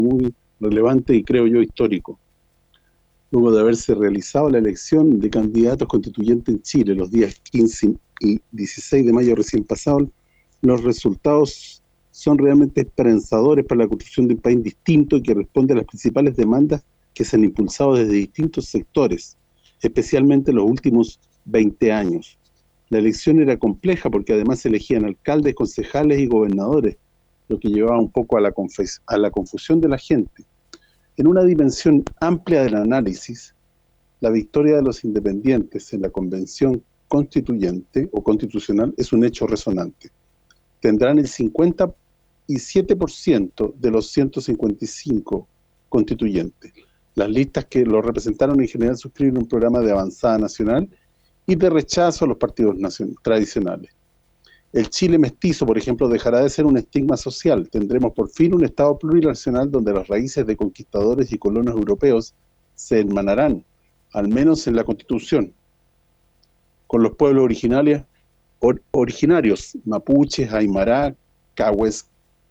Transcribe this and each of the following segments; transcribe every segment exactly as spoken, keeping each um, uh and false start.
muy relevante y creo yo histórico. Luego de haberse realizado la elección de candidatos constituyentes en Chile los días quince y dieciséis de mayo recién pasados, los resultados son realmente esperanzadores para la construcción de un país distinto y que responde a las principales demandas que se han impulsado desde distintos sectores, especialmente en los últimos veinte años. La elección era compleja porque además se elegían alcaldes, concejales y gobernadores, lo que llevaba un poco a la, a la confusión de la gente. En una dimensión amplia del análisis, la victoria de los independientes en la convención constituyente o constitucional es un hecho resonante. Tendrán el cincuenta y siete por ciento de los ciento cincuenta y cinco constituyentes. Las listas que los representaron en general suscriben un programa de avanzada nacional y de rechazo a los partidos tradicionales. El Chile mestizo, por ejemplo, dejará de ser un estigma social. Tendremos por fin un Estado plurinacional donde las raíces de conquistadores y colonos europeos se hermanarán, al menos en la Constitución, con los pueblos originarios, or, originarios mapuches, aymara, cahues,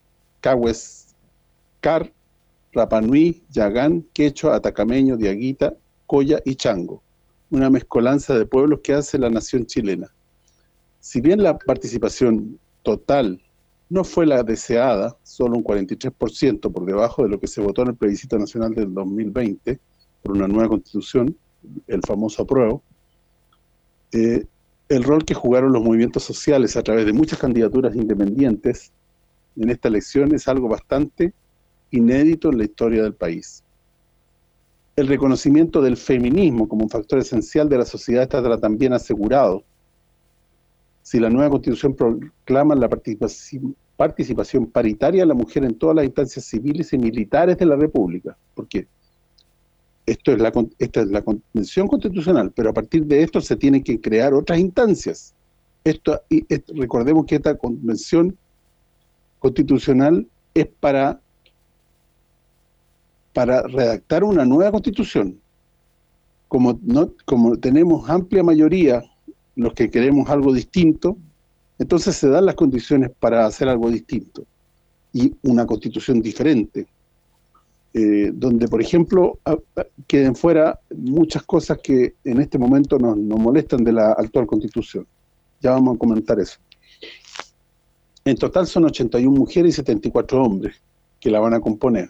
cahuescar, rapanui, yagán, quechua, atacameño, diaguita, coya y chango, una mezcolanza de pueblos que hace la nación chilena. Si bien la participación total no fue la deseada, solo un cuarenta y tres por ciento por debajo de lo que se votó en el plebiscito nacional del dos mil veinte, por una nueva constitución, el famoso apruebo, eh, el rol que jugaron los movimientos sociales a través de muchas candidaturas independientes en esta elección es algo bastante inédito en la historia del país. El reconocimiento del feminismo como un factor esencial de la sociedad está también asegurado. Si la nueva Constitución proclama la participación, participación paritaria de la mujer en todas las instancias civiles y militares de la República, porque esto es la, esta es la Convención Constitucional, pero a partir de esto se tienen que crear otras instancias. Esto, y esto, recordemos que esta Convención Constitucional es para, para redactar una nueva Constitución. Como, no, como tenemos amplia mayoría los que queremos algo distinto, entonces se dan las condiciones para hacer algo distinto y una constitución diferente, eh, donde por ejemplo a, a, queden fuera muchas cosas que en este momento nos, nos molestan de la actual constitución. Ya vamos a comentar eso. En total son ochenta y una mujeres y setenta y cuatro hombres que la van a componer,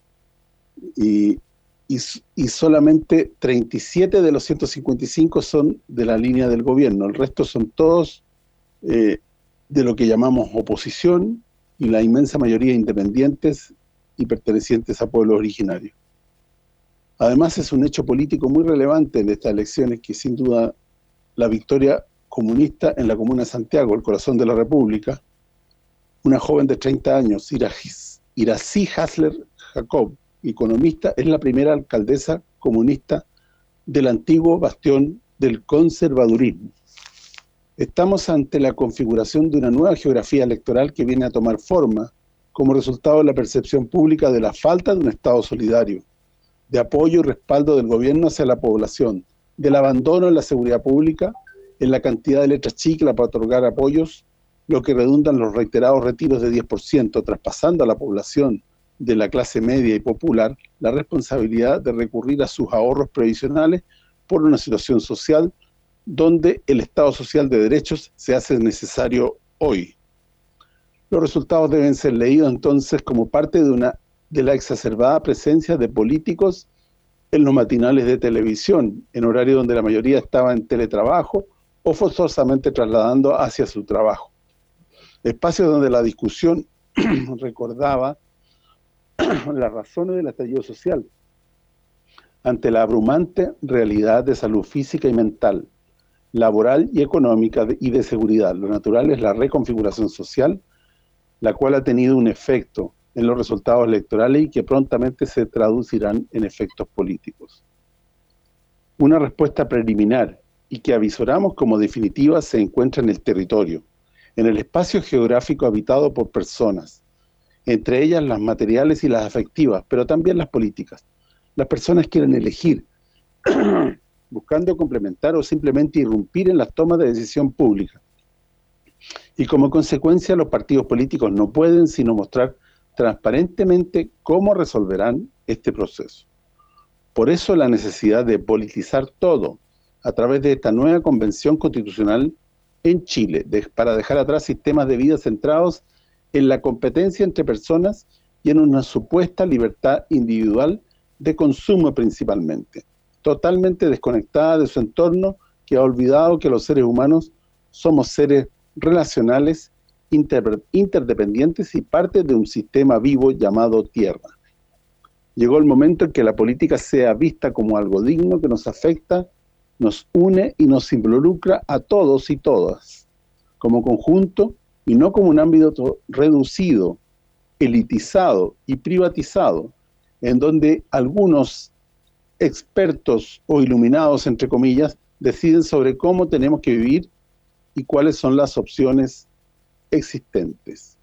y Y, y solamente treinta y siete de los ciento cincuenta y cinco son de la línea del gobierno, el resto son todos eh, de lo que llamamos oposición, y la inmensa mayoría independientes y pertenecientes a pueblos originarios. Además es un hecho político muy relevante en estas elecciones que sin duda la victoria comunista en la comuna de Santiago, el corazón de la República, una joven de treinta años, Iracy Hasler Jacob, economista, es la primera alcaldesa comunista del antiguo bastión del conservadurismo. Estamos ante la configuración de una nueva geografía electoral que viene a tomar forma como resultado de la percepción pública de la falta de un Estado solidario, de apoyo y respaldo del gobierno hacia la población, del abandono en la seguridad pública, en la cantidad de letras chicas para otorgar apoyos, lo que redunda en los reiterados retiros de diez por ciento, traspasando a la población de la clase media y popular la responsabilidad de recurrir a sus ahorros previsionales por una situación social donde el Estado social de derechos se hace necesario hoy. Los resultados deben ser leídos entonces como parte de una de la exacerbada presencia de políticos en los matinales de televisión, en horario donde la mayoría estaba en teletrabajo o forzosamente trasladando hacia su trabajo. Espacios donde la discusión recordaba las razones del estallido social ante la abrumante realidad de salud física y mental, laboral y económica de, y de seguridad. Lo natural es la reconfiguración social, la cual ha tenido un efecto en los resultados electorales y que prontamente se traducirán en efectos políticos. Una respuesta preliminar y que avisoramos como definitiva se encuentra en el territorio, en el espacio geográfico habitado por personas, entre ellas las materiales y las afectivas, pero también las políticas. Las personas quieren elegir, buscando complementar o simplemente irrumpir en las tomas de decisión pública. Y como consecuencia, los partidos políticos no pueden sino mostrar transparentemente cómo resolverán este proceso. Por eso la necesidad de politizar todo a través de esta nueva convención constitucional en Chile, de, para dejar atrás sistemas de vida centrados en la competencia entre personas y en una supuesta libertad individual de consumo principalmente, totalmente desconectada de su entorno, que ha olvidado que los seres humanos somos seres relacionales, inter, interdependientes y parte de un sistema vivo llamado Tierra. Llegó el momento en que la política sea vista como algo digno que nos afecta, nos une y nos involucra a todos y todas, como conjunto, y no como un ámbito reducido, elitizado y privatizado, en donde algunos expertos o iluminados, entre comillas, deciden sobre cómo tenemos que vivir y cuáles son las opciones existentes.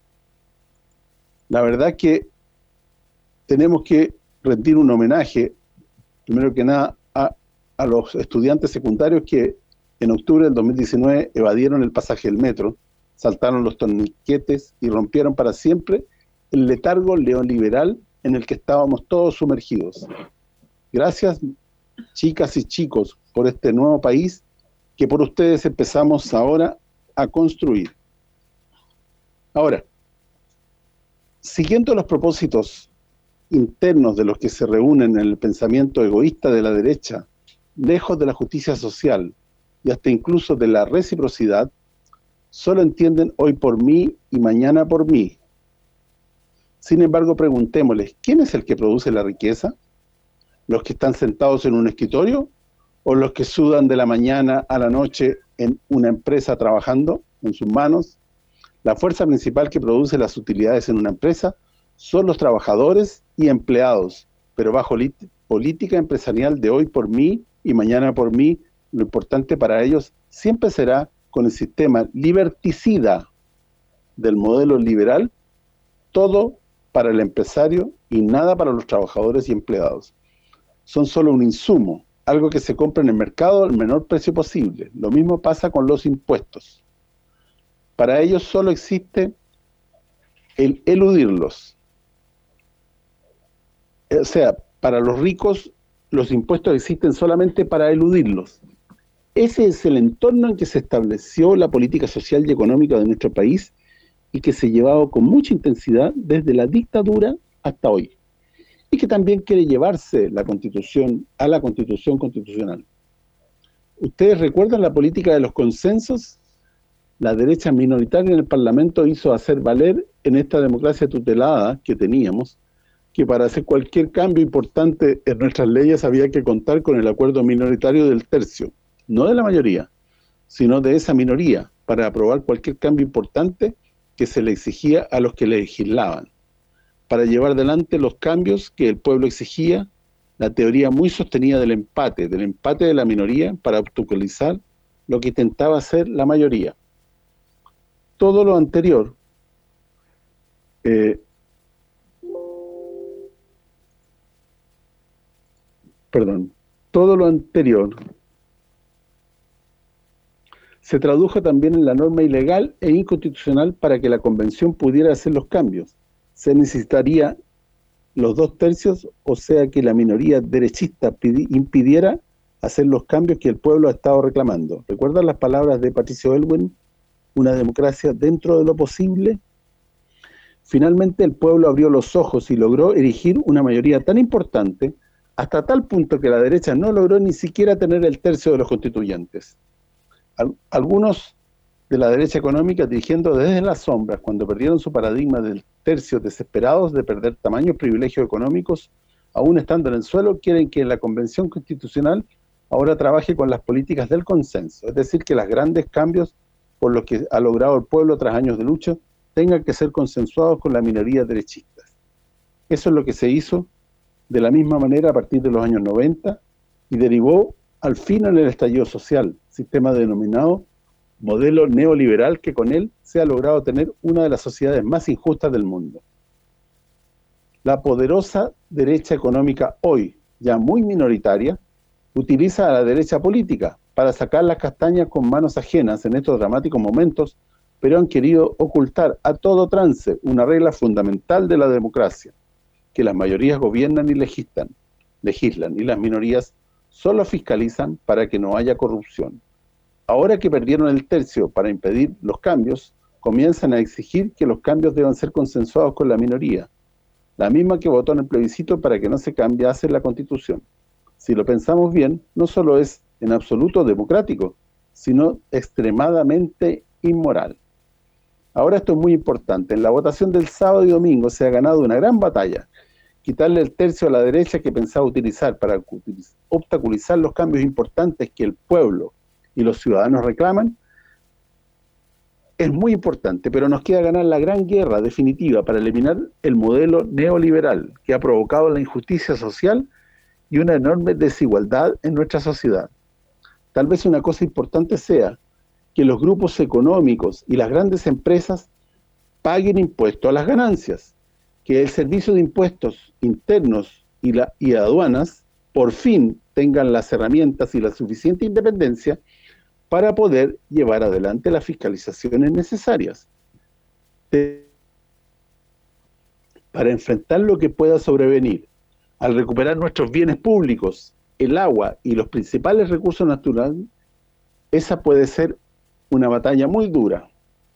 La verdad que tenemos que rendir un homenaje, primero que nada, a, a los estudiantes secundarios que en octubre del dos mil diecinueve evadieron el pasaje del metro, saltaron los torniquetes y rompieron para siempre el letargo neoliberal en el que estábamos todos sumergidos. Gracias, chicas y chicos, por este nuevo país que por ustedes empezamos ahora a construir. Ahora, siguiendo los propósitos internos de los que se reúnen en el pensamiento egoísta de la derecha, lejos de la justicia social y hasta incluso de la reciprocidad, solo entienden hoy por mí y mañana por mí. Sin embargo, preguntémosles, ¿quién es el que produce la riqueza? ¿Los que están sentados en un escritorio o los que sudan de la mañana a la noche en una empresa trabajando con sus manos? La fuerza principal que produce las utilidades en una empresa son los trabajadores y empleados, pero bajo política empresarial de hoy por mí y mañana por mí, lo importante para ellos siempre será, con el sistema liberticida del modelo liberal, todo para el empresario y nada para los trabajadores y empleados. Son solo un insumo, algo que se compra en el mercado al menor precio posible. Lo mismo pasa con los impuestos. Para ellos solo existe el eludirlos. O sea, para los ricos los impuestos existen solamente para eludirlos. Ese es el entorno en que se estableció la política social y económica de nuestro país y que se ha llevado con mucha intensidad desde la dictadura hasta hoy. Y que también quiere llevarse la Constitución a la Constitución Constitucional. ¿Ustedes recuerdan la política de los consensos? La derecha minoritaria en el Parlamento hizo hacer valer en esta democracia tutelada que teníamos, que para hacer cualquier cambio importante en nuestras leyes había que contar con el acuerdo minoritario del tercio, no de la mayoría, sino de esa minoría, para aprobar cualquier cambio importante que se le exigía a los que legislaban. Para llevar adelante los cambios que el pueblo exigía, la teoría muy sostenida del empate, del empate de la minoría para obstaculizar lo que intentaba hacer la mayoría. Todo lo anterior, eh, perdón, todo lo anterior se tradujo también en la norma ilegal e inconstitucional para que la convención pudiera hacer los cambios. Se necesitaría los dos tercios, o sea que la minoría derechista impidiera hacer los cambios que el pueblo ha estado reclamando. ¿Recuerdan las palabras de Patricio Aylwin? Una democracia dentro de lo posible. Finalmente el pueblo abrió los ojos y logró erigir una mayoría tan importante, hasta tal punto que la derecha no logró ni siquiera tener el tercio de los constituyentes. Algunos de la derecha económica, dirigiendo desde las sombras, cuando perdieron su paradigma del tercio, desesperados de perder tamaños privilegios económicos, aún estando en el suelo, quieren que la Convención Constitucional ahora trabaje con las políticas del consenso, es decir, que los grandes cambios por los que ha logrado el pueblo tras años de lucha tengan que ser consensuados con la minoría derechista. Eso es lo que se hizo de la misma manera a partir de los años noventa y derivó al fin en el estallido social, sistema denominado modelo neoliberal, que con él se ha logrado tener una de las sociedades más injustas del mundo. La poderosa derecha económica hoy, ya muy minoritaria, utiliza a la derecha política para sacar las castañas con manos ajenas en estos dramáticos momentos pero han querido ocultar a todo trance una regla fundamental de la democracia, que las mayorías gobiernan y legislan, legislan y las minorías solo fiscalizan para que no haya corrupción. Ahora que perdieron el tercio para impedir los cambios, comienzan a exigir que los cambios deban ser consensuados con la minoría, la misma que votó en el plebiscito para que no se cambiase la Constitución. Si lo pensamos bien, no solo es en absoluto democrático, sino extremadamente inmoral. Ahora esto es muy importante. En la votación del sábado y domingo se ha ganado una gran batalla. Quitarle el tercio a la derecha que pensaba utilizar para obstaculizar los cambios importantes que el pueblo y los ciudadanos reclaman, es muy importante, pero nos queda ganar la gran guerra definitiva para eliminar el modelo neoliberal que ha provocado la injusticia social y una enorme desigualdad en nuestra sociedad. Tal vez una cosa importante sea que los grupos económicos y las grandes empresas paguen impuestos a las ganancias, que el servicio de impuestos internos y, la, y aduanas por fin tengan las herramientas y la suficiente independencia para poder llevar adelante las fiscalizaciones necesarias de, para enfrentar lo que pueda sobrevenir. Al recuperar nuestros bienes públicos, el agua y los principales recursos naturales, esa puede ser una batalla muy dura,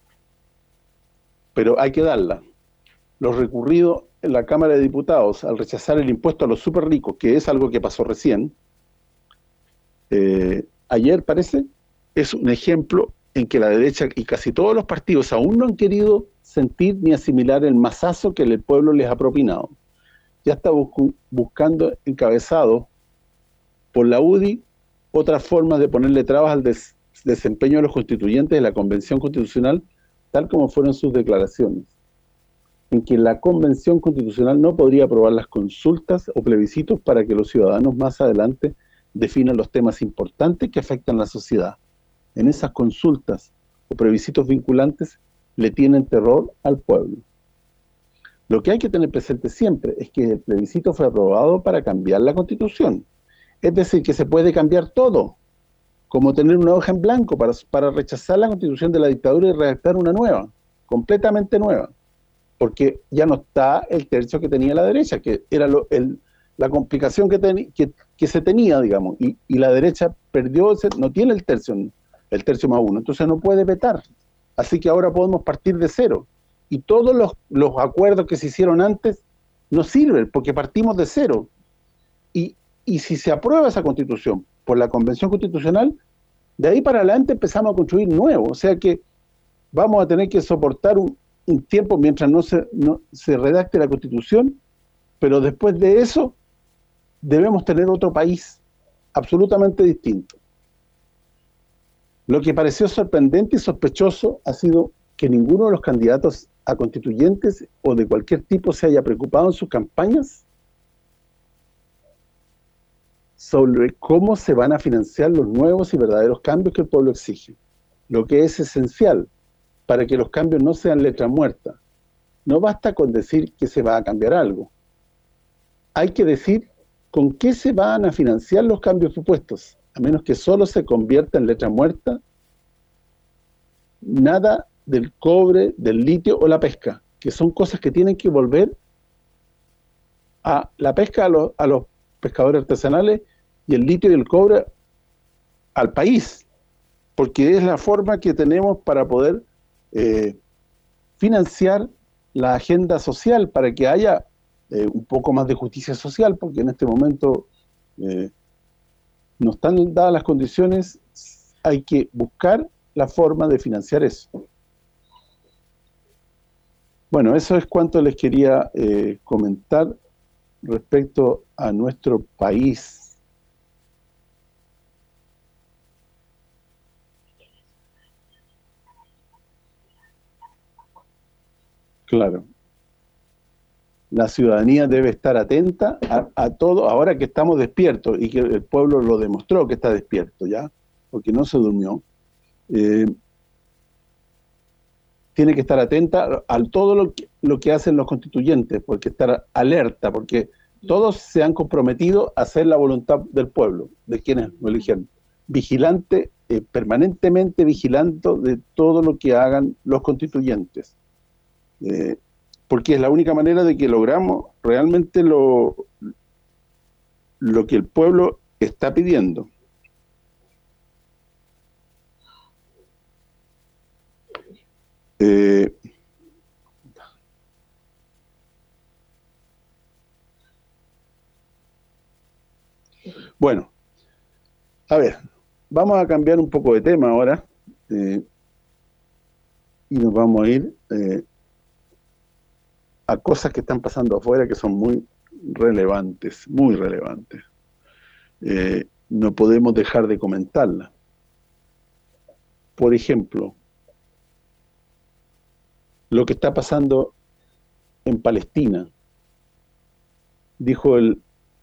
pero hay que darla. Lo recurrido en la Cámara de Diputados al rechazar el impuesto a los súper ricos, que es algo que pasó recién, eh, ayer parece, es un ejemplo en que la derecha y casi todos los partidos aún no han querido sentir ni asimilar el mazazo que el pueblo les ha propinado. Ya está busc buscando encabezado por la U D I otras formas de ponerle trabas al des desempeño de los constituyentes de la Convención Constitucional, tal como fueron sus declaraciones, en que la Convención Constitucional no podría aprobar las consultas o plebiscitos para que los ciudadanos más adelante definan los temas importantes que afectan a la sociedad. En esas consultas o plebiscitos vinculantes le tienen terror al pueblo. Lo que hay que tener presente siempre es que el plebiscito fue aprobado para cambiar la Constitución. Es decir, que se puede cambiar todo, como tener una hoja en blanco para, para rechazar la Constitución de la dictadura y redactar una nueva, completamente nueva, porque ya no está el tercio que tenía la derecha, que era lo, el, la complicación que, ten, que, que se tenía, digamos, y, y la derecha perdió, no tiene el tercio, el tercio más uno, entonces no puede vetar. Así que ahora podemos partir de cero. Y todos los, los acuerdos que se hicieron antes no sirven, porque partimos de cero. Y, y si se aprueba esa Constitución por la Convención Constitucional, de ahí para adelante empezamos a construir nuevo. O sea que vamos a tener que soportar un, un tiempo mientras no se, no se redacte la Constitución, pero después de eso debemos tener otro país absolutamente distinto. Lo que pareció sorprendente y sospechoso ha sido que ninguno de los candidatos a constituyentes o de cualquier tipo se haya preocupado en sus campañas sobre cómo se van a financiar los nuevos y verdaderos cambios que el pueblo exige, lo que es esencial para que los cambios no sean letra muerta. No basta con decir que se va a cambiar algo. Hay que decir con qué se van a financiar los cambios propuestos, a menos que solo se convierta en letra muerta, nada del cobre, del litio o la pesca, que son cosas que tienen que volver a la pesca a los, a los pescadores artesanales y el litio y el cobre al país, porque es la forma que tenemos para poder eh, financiar la agenda social, para que haya eh, un poco más de justicia social, porque en este momento eh, no están dadas las condiciones, hay que buscar la forma de financiar eso. Bueno, eso es cuanto les quería eh, comentar respecto a nuestro país. Claro. La ciudadanía debe estar atenta a, a todo, ahora que estamos despiertos, y que el pueblo lo demostró que está despierto, ¿ya? Porque no se durmió. Eh, tiene que estar atenta a todo lo que, lo que hacen los constituyentes, porque estar alerta, porque todos se han comprometido a hacer la voluntad del pueblo, de quienes lo eligieron. Vigilante eh, permanentemente vigilando de todo lo que hagan los constituyentes. Eh, porque es la única manera de que logramos realmente lo, lo que el pueblo está pidiendo. Eh, bueno, a ver, vamos a cambiar un poco de tema ahora, eh, y nos vamos a ir eh, a cosas que están pasando afuera que son muy relevantes, muy relevantes. Eh, no podemos dejar de comentarlas. Por ejemplo, lo que está pasando en Palestina. Dijo el,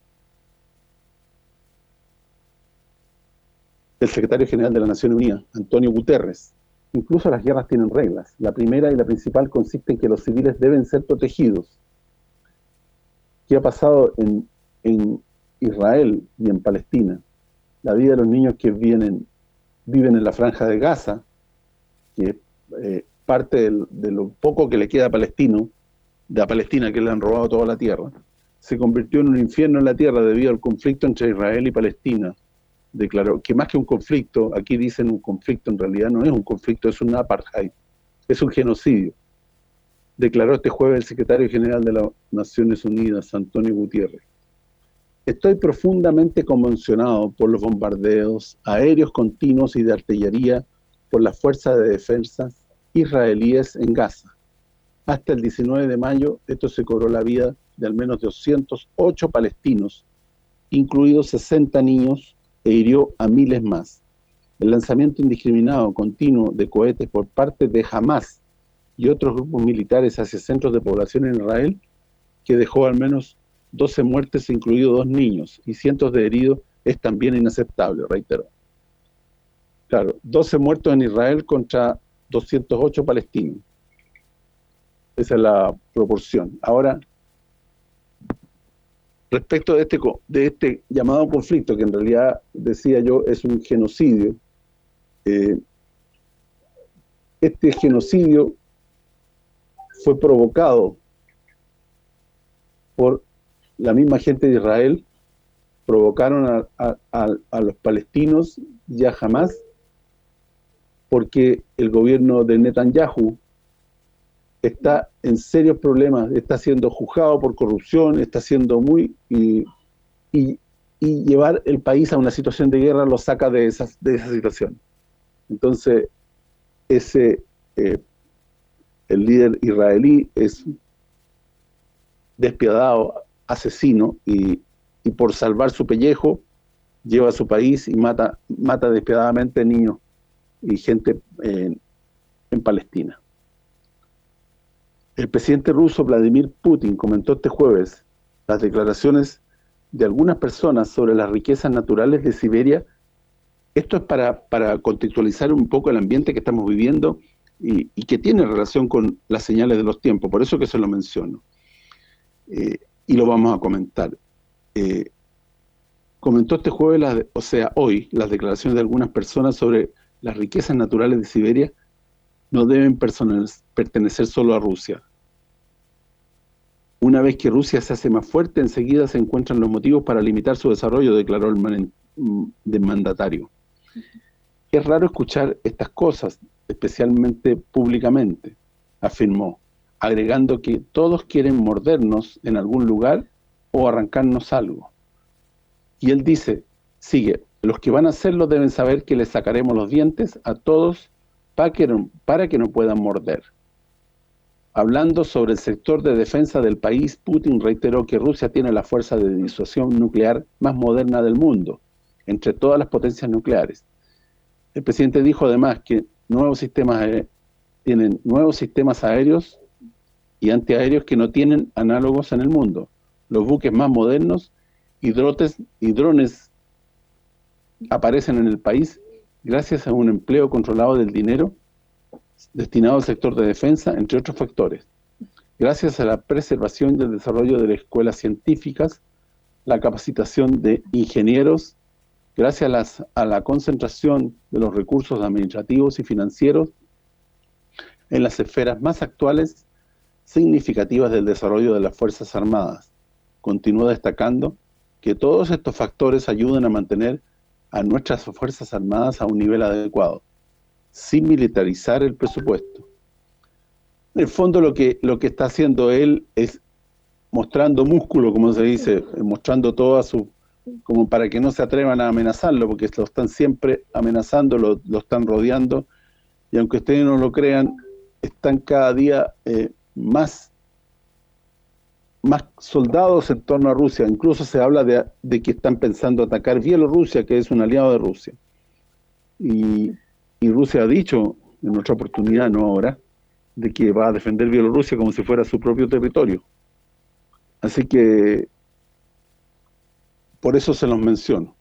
el secretario general de las Naciones Unidas, Antonio Guterres: incluso las guerras tienen reglas. La primera y la principal consiste en que los civiles deben ser protegidos. ¿Qué ha pasado en, en Israel y en Palestina? La vida de los niños que viven, viven en la franja de Gaza, que eh, parte del, de lo poco que le queda a Palestino, de a Palestina, que le han robado toda la tierra, se convirtió en un infierno en la tierra debido al conflicto entre Israel y Palestina. Declaró que más que un conflicto, aquí dicen un conflicto, en realidad no es un conflicto, es un apartheid, es un genocidio. Declaró este jueves el secretario general de las Naciones Unidas, Antonio Guterres. Estoy profundamente conmocionado por los bombardeos aéreos continuos y de artillería por las fuerzas de defensa israelíes en Gaza. Hasta el diecinueve de mayo, esto se cobró la vida de al menos doscientos ocho palestinos, incluidos sesenta niños, e hirió a miles más. El lanzamiento indiscriminado continuo de cohetes por parte de Hamás y otros grupos militares hacia centros de población en Israel, que dejó al menos doce muertes, incluidos dos niños, y cientos de heridos, es también inaceptable, reitero. Claro, doce muertos en Israel contra doscientos ocho palestinos. Esa es la proporción. Ahora, respecto de este, de este llamado conflicto, que en realidad, decía yo, es un genocidio, eh, este genocidio fue provocado por la misma gente de Israel, provocaron a, a, a, a los palestinos y a Hamás, porque el gobierno de Netanyahu está en serios problemas, está siendo juzgado por corrupción, está siendo muy... Y, y, y llevar el país a una situación de guerra lo saca de, esas, de esa situación. Entonces, ese eh, el líder israelí es despiadado, asesino, y, y por salvar su pellejo, lleva a su país y mata, mata despiadadamente niños y gente eh, en Palestina. El presidente ruso Vladimir Putin comentó este jueves las declaraciones de algunas personas sobre las riquezas naturales de Siberia. Esto es para, para contextualizar un poco el ambiente que estamos viviendo y, y que tiene relación con las señales de los tiempos, por eso que se lo menciono. Eh, y lo vamos a comentar. Eh, comentó este jueves, la, o sea, hoy, las declaraciones de algunas personas sobre las riquezas naturales de Siberia no deben pertenecer solo a Rusia. Una vez que Rusia se hace más fuerte, enseguida se encuentran los motivos para limitar su desarrollo, declaró el, man, el mandatario. Es raro escuchar estas cosas, especialmente públicamente, afirmó, agregando que todos quieren mordernos en algún lugar o arrancarnos algo. Y él dice, sigue, los que van a hacerlo deben saber que les sacaremos los dientes a todos para que no, para que no puedan morder. Hablando sobre el sector de defensa del país, Putin reiteró que Rusia tiene la fuerza de disuasión nuclear más moderna del mundo, entre todas las potencias nucleares. El presidente dijo además que nuevos sistemas tienen nuevos sistemas aéreos y antiaéreos que no tienen análogos en el mundo. Los buques más modernos y drones, y drones aparecen en el país gracias a un empleo controlado del dinero destinado al sector de defensa, entre otros factores. Gracias a la preservación y el desarrollo de las escuelas científicas, la capacitación de ingenieros gracias a, las, a la concentración de los recursos administrativos y financieros en las esferas más actuales significativas del desarrollo de las Fuerzas Armadas. Continúa destacando que todos estos factores ayudan a mantener a nuestras Fuerzas Armadas a un nivel adecuado, sin militarizar el presupuesto. En el fondo lo que lo que está haciendo él es mostrando músculo, como se dice, mostrando toda su, como para que no se atrevan a amenazarlo, porque lo están siempre amenazando, lo, lo están rodeando, y aunque ustedes no lo crean, están cada día eh, más más soldados en torno a Rusia. Incluso se habla de, de que están pensando atacar Bielorrusia, que es un aliado de Rusia. Y, y Rusia ha dicho, en otra oportunidad, no ahora, de que va a defender Bielorrusia como si fuera su propio territorio. Así que, por eso se los menciono.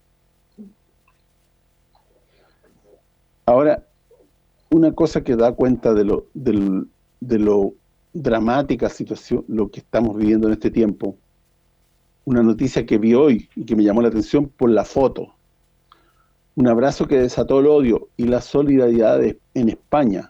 Ahora, una cosa que da cuenta de lo, de, de lo dramática situación, lo que estamos viviendo en este tiempo. Una noticia que vi hoy y que me llamó la atención por la foto. Un abrazo que desató el odio y la solidaridad de, en España.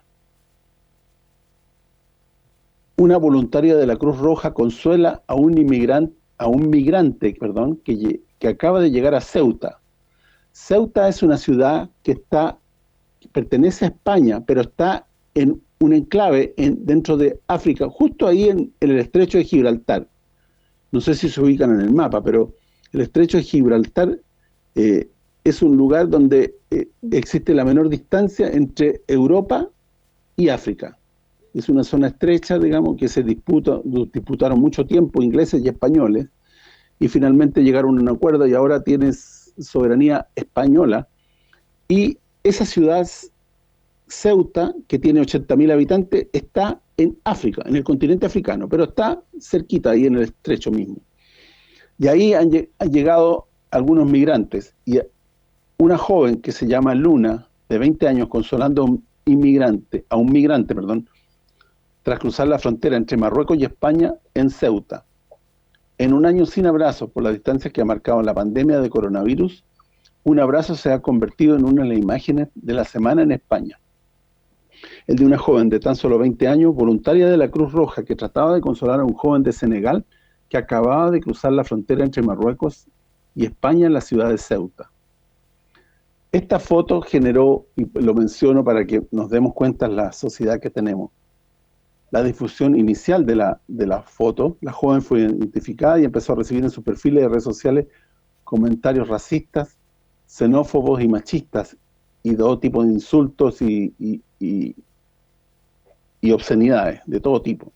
Una voluntaria de la Cruz Roja consuela a un inmigrante, a un migrante, perdón, que, que acaba de llegar a Ceuta. Ceuta es una ciudad que está que pertenece a España, pero está en un enclave en, dentro de África, justo ahí en, en el estrecho de Gibraltar. No sé si se ubican en el mapa, pero el estrecho de Gibraltar eh, es un lugar donde eh, existe la menor distancia entre Europa y África. Es una zona estrecha, digamos, que se disputa, disputaron mucho tiempo ingleses y españoles, y finalmente llegaron a un acuerdo y ahora tienes soberanía española. Y esa ciudad, Ceuta, que tiene ochenta mil habitantes, está en África, en el continente africano, pero está cerquita, ahí en el estrecho mismo. Y ahí han, han llegado algunos migrantes, y una joven que se llama Luna, de veinte años, consolando a un inmigrante, a un migrante, perdón, tras cruzar la frontera entre Marruecos y España en Ceuta. En un año sin abrazos, por la distancia que ha marcado la pandemia de coronavirus, un abrazo se ha convertido en una de las imágenes de la semana en España. El de una joven de tan solo veinte años, voluntaria de la Cruz Roja, que trataba de consolar a un joven de Senegal que acababa de cruzar la frontera entre Marruecos y España en la ciudad de Ceuta. Esta foto generó, y lo menciono para que nos demos cuenta de la sociedad que tenemos, la difusión inicial de la, de la foto. La joven fue identificada y empezó a recibir en sus perfiles de redes sociales comentarios racistas, xenófobos y machistas, y todo tipo de insultos y, y, y, y obscenidades de todo tipo.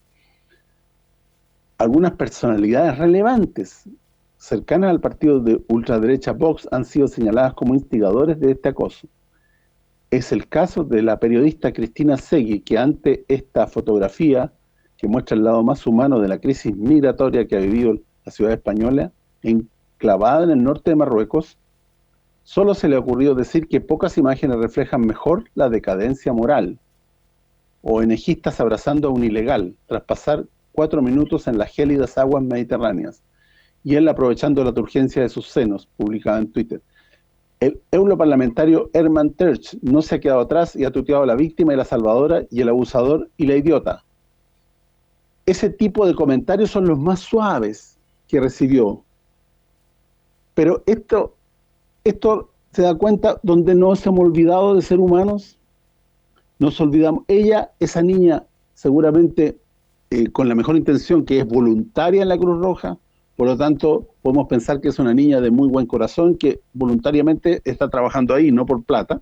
Algunas personalidades relevantes cercanas al partido de ultraderecha Vox han sido señaladas como instigadores de este acoso. Es el caso de la periodista Cristina Seguí, que ante esta fotografía que muestra el lado más humano de la crisis migratoria que ha vivido la ciudad española, enclavada en el norte de Marruecos, solo se le ha ocurrido decir que pocas imágenes reflejan mejor la decadencia moral. O enejistas abrazando a un ilegal, tras pasar cuatro minutos en las gélidas aguas mediterráneas, y él aprovechando la turgencia de sus senos, publicada en Twitter. El europarlamentario Herman Terch no se ha quedado atrás y ha tuiteado a la víctima y la salvadora, y el abusador y la idiota. Ese tipo de comentarios son los más suaves que recibió. Pero esto, esto se da cuenta donde nos hemos olvidado de ser humanos. Nos olvidamos. Ella, esa niña, seguramente eh, con la mejor intención, que es voluntaria en la Cruz Roja, por lo tanto, podemos pensar que es una niña de muy buen corazón, que voluntariamente está trabajando ahí, no por plata,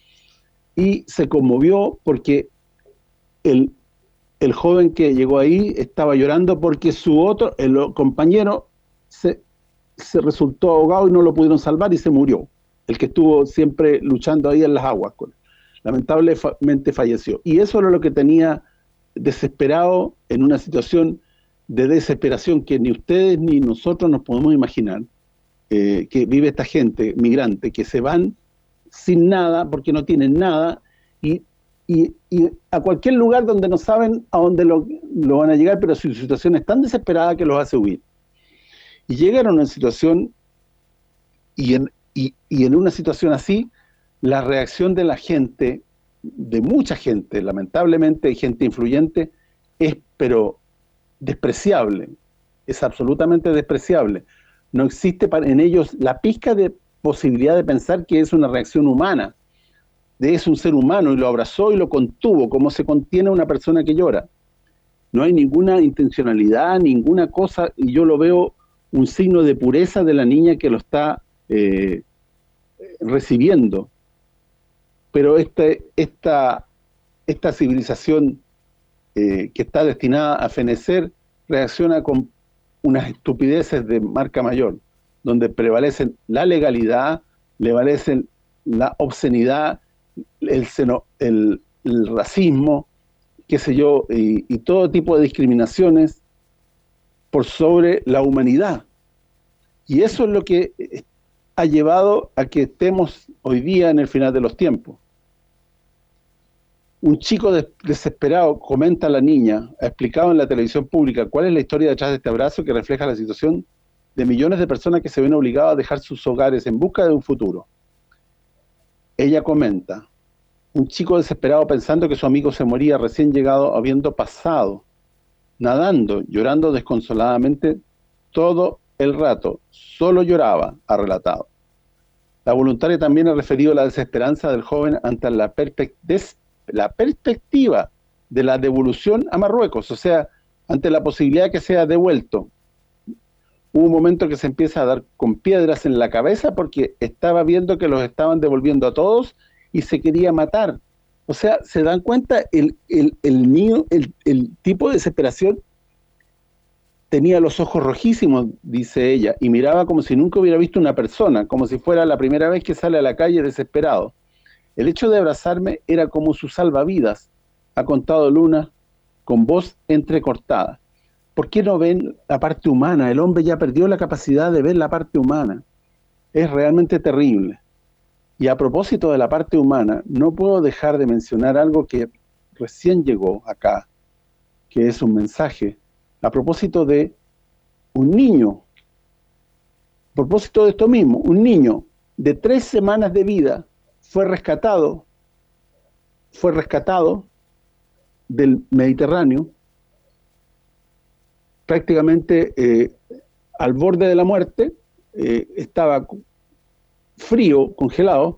y se conmovió porque el, el joven que llegó ahí estaba llorando porque su otro, el compañero, se, se resultó ahogado y no lo pudieron salvar y se murió. El que estuvo siempre luchando ahí en las aguas. Lamentablemente falleció. Y eso era lo que tenía desesperado, en una situación de desesperación que ni ustedes ni nosotros nos podemos imaginar, eh, que vive esta gente migrante, que se van sin nada, porque no tienen nada, y, y, y a cualquier lugar donde no saben a dónde lo, lo van a llegar, pero su situación es tan desesperada que los hace huir. Y llegaron a una situación, y en, y, y en una situación así, la reacción de la gente, de mucha gente, lamentablemente gente influyente, es pero despreciable, es absolutamente despreciable. No existe para, en ellos la pizca de posibilidad de pensar que es una reacción humana, de es un ser humano, y lo abrazó y lo contuvo, como se contiene una persona que llora. No hay ninguna intencionalidad, ninguna cosa, y yo lo veo un signo de pureza de la niña que lo está eh, recibiendo. Pero este, esta, esta civilización eh, que está destinada a fenecer, reacciona con unas estupideces de marca mayor, donde prevalecen la legalidad, prevalecen la obscenidad, el, seno, el, el racismo, qué sé yo, y, y todo tipo de discriminaciones por sobre la humanidad. Y eso es lo que ha llevado a que estemos hoy día en el final de los tiempos. Un chico des desesperado, comenta a la niña, ha explicado en la televisión pública cuál es la historia detrás de este abrazo que refleja la situación de millones de personas que se ven obligadas a dejar sus hogares en busca de un futuro. Ella comenta, un chico desesperado pensando que su amigo se moría recién llegado, habiendo pasado, nadando, llorando desconsoladamente todo el rato, solo lloraba, ha relatado. La voluntaria también ha referido la desesperanza del joven ante la perspectiva la perspectiva de la devolución a Marruecos, o sea, ante la posibilidad de que sea devuelto. Hubo un momento que se empieza a dar con piedras en la cabeza porque estaba viendo que los estaban devolviendo a todos y se quería matar. O sea, ¿se dan cuenta? El, el, el niño, el, el tipo de desesperación, tenía los ojos rojísimos, dice ella, y miraba como si nunca hubiera visto una persona, como si fuera la primera vez que sale a la calle desesperado. El hecho de abrazarme era como su salvavidas, ha contado Luna con voz entrecortada. ¿Por qué no ven la parte humana? El hombre ya perdió la capacidad de ver la parte humana. Es realmente terrible. Y a propósito de la parte humana, no puedo dejar de mencionar algo que recién llegó acá, que es un mensaje, a propósito de un niño, a propósito de esto mismo, un niño de tres semanas de vida, fue rescatado, fue rescatado del Mediterráneo, prácticamente eh, al borde de la muerte, eh, estaba frío, congelado,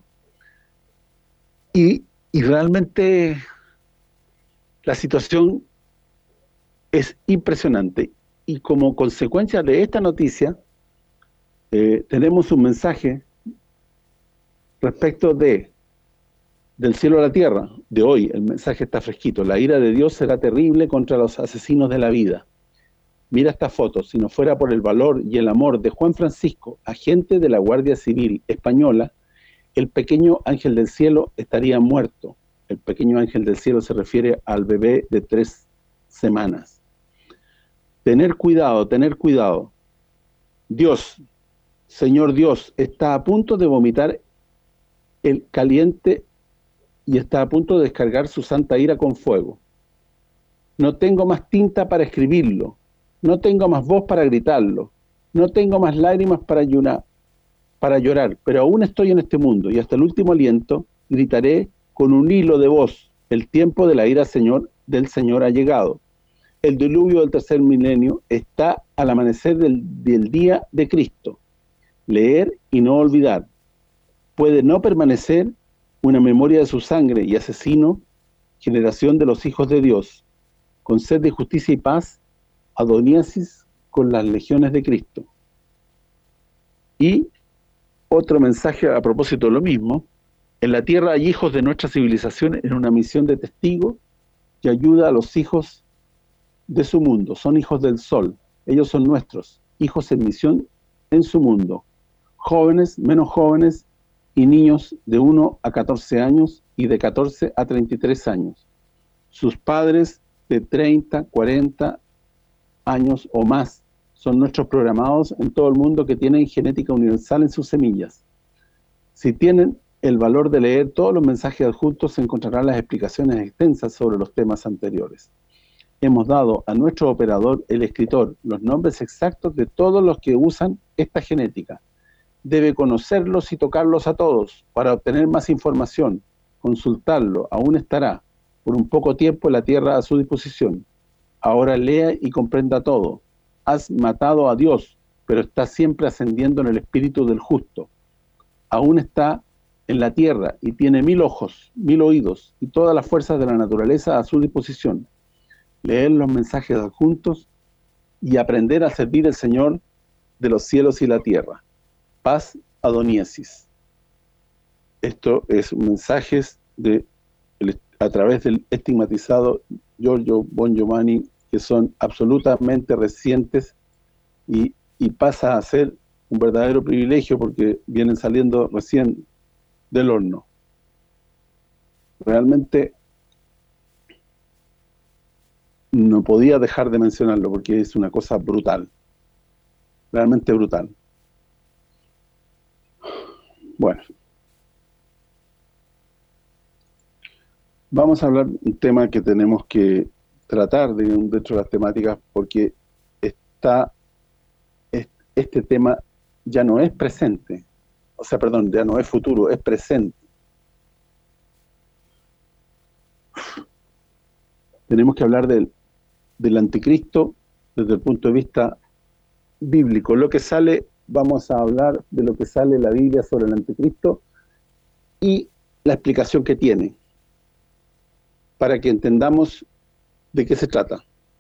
y, y realmente la situación es impresionante. Y como consecuencia de esta noticia, eh, tenemos un mensaje respecto de del cielo a la tierra, de hoy, el mensaje está fresquito. La ira de Dios será terrible contra los asesinos de la vida. Mira esta foto, si no fuera por el valor y el amor de Juan Francisco, agente de la Guardia Civil Española, el pequeño ángel del cielo estaría muerto. El pequeño ángel del cielo se refiere al bebé de tres semanas. Tener cuidado, tener cuidado. Dios, Señor Dios, está a punto de vomitar el caliente y está a punto de descargar su santa ira con fuego. No tengo más tinta para escribirlo, no tengo más voz para gritarlo, no tengo más lágrimas para llorar, para llorar, pero aún estoy en este mundo y hasta el último aliento gritaré con un hilo de voz, el tiempo de la ira Señor del Señor ha llegado. El diluvio del tercer milenio está al amanecer del, del día de Cristo. Leer y no olvidar. Puede no permanecer una memoria de su sangre y asesino, generación de los hijos de Dios, con sed de justicia y paz, adoníasis con las legiones de Cristo. Y otro mensaje a propósito de lo mismo, en la tierra hay hijos de nuestra civilización en una misión de testigo que ayuda a los hijos de su mundo, son hijos del sol, ellos son nuestros, hijos en misión en su mundo, jóvenes, menos jóvenes, y niños de uno a catorce años y de catorce a treinta y tres años. Sus padres de treinta, cuarenta años o más son nuestros programados en todo el mundo que tienen genética universal en sus semillas. Si tienen el valor de leer todos los mensajes adjuntos, se encontrarán las explicaciones extensas sobre los temas anteriores. Hemos dado a nuestro operador, el escritor, los nombres exactos de todos los que usan esta genética. debe conocerlos y tocarlos a todos para obtener más información, consultarlo, aún estará por un poco tiempo la tierra a su disposición. Ahora lea y comprenda todo. Has matado a Dios, pero está siempre ascendiendo en el espíritu del justo. Aún está en la tierra y tiene mil ojos, mil oídos y todas las fuerzas de la naturaleza a su disposición. Leer los mensajes adjuntos y aprender a servir al Señor de los cielos y la tierra. Paz Adoniesis. Esto es mensajes de a través del estigmatizado Giorgio Bon Giovanni, que son absolutamente recientes y, y pasa a ser un verdadero privilegio porque vienen saliendo recién del horno. Realmente no podía dejar de mencionarlo porque es una cosa brutal, realmente brutal. Bueno, vamos a hablar de un tema que tenemos que tratar de, dentro de las temáticas, porque está este tema ya no es presente, o sea, perdón, ya no es futuro, es presente. Tenemos que hablar del, del anticristo desde el punto de vista bíblico. Lo que sale, vamos a hablar de lo que sale en la Biblia sobre el anticristo y la explicación que tiene, para que entendamos de qué se trata.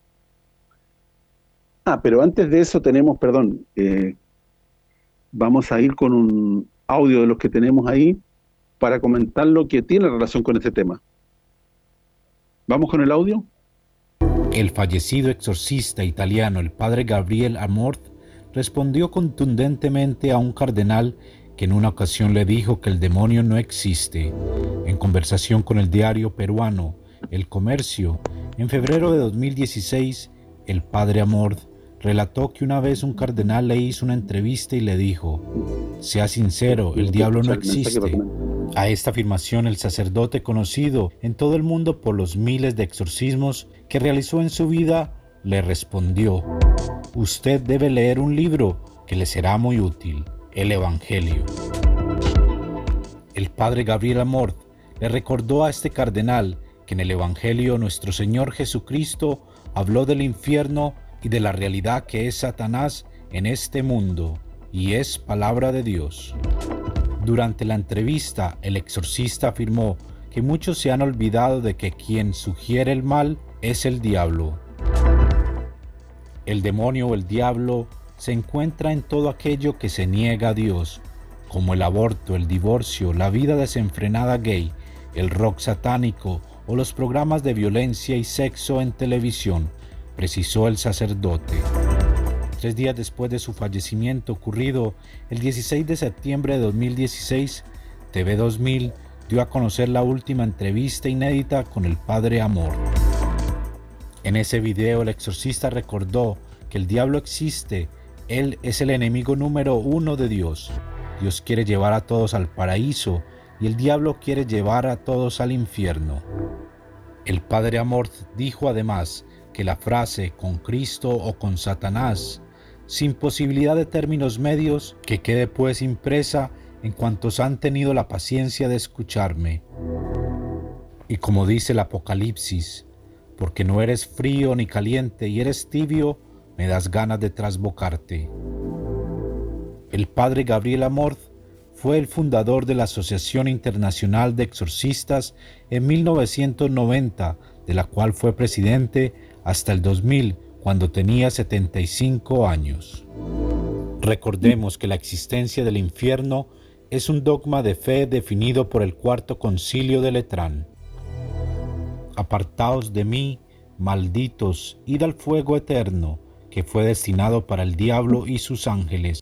Ah, pero antes de eso tenemos, perdón, eh, vamos a ir con un audio de los que tenemos ahí para comentar lo que tiene relación con este tema. ¿Vamos con el audio? El fallecido exorcista italiano, el padre Gabriele Amorth, respondió contundentemente a un cardenal que en una ocasión le dijo que el demonio no existe. En conversación con el diario peruano El Comercio, en febrero de dos mil dieciséis, el padre Amorth relató que una vez un cardenal le hizo una entrevista y le dijo: sea sincero, el diablo no existe. A esta afirmación el sacerdote, conocido en todo el mundo por los miles de exorcismos que realizó en su vida, le respondió: usted debe leer un libro que le será muy útil, el Evangelio. El padre Gabriele Amorth le recordó a este cardenal que en el Evangelio nuestro Señor Jesucristo habló del infierno y de la realidad que es Satanás en este mundo, y es palabra de Dios. Durante la entrevista, el exorcista afirmó que muchos se han olvidado de que quien sugiere el mal es el diablo. El demonio o el diablo se encuentra en todo aquello que se niega a Dios, como el aborto, el divorcio, la vida desenfrenada gay, el rock satánico o los programas de violencia y sexo en televisión, precisó el sacerdote. Tres días después de su fallecimiento, ocurrido el dieciséis de septiembre de dos mil dieciséis, T V dos mil dio a conocer la última entrevista inédita con el padre Amorth. En ese video el exorcista recordó que el diablo existe, él es el enemigo número uno de Dios. Dios quiere llevar a todos al paraíso y el diablo quiere llevar a todos al infierno. El padre Amorth dijo además que la frase con Cristo o con Satanás, sin posibilidad de términos medios, que quede pues impresa en cuantos han tenido la paciencia de escucharme. Y como dice el Apocalipsis, porque no eres frío ni caliente y eres tibio, me das ganas de trasbocarte. El padre Gabriele Amorth fue el fundador de la Asociación Internacional de Exorcistas en mil novecientos noventa, de la cual fue presidente hasta el dos mil, cuando tenía setenta y cinco años. Recordemos que la existencia del infierno es un dogma de fe definido por el Cuarto Concilio de Letrán. Apartaos de mí, malditos, id al fuego eterno, que fue destinado para el diablo y sus ángeles.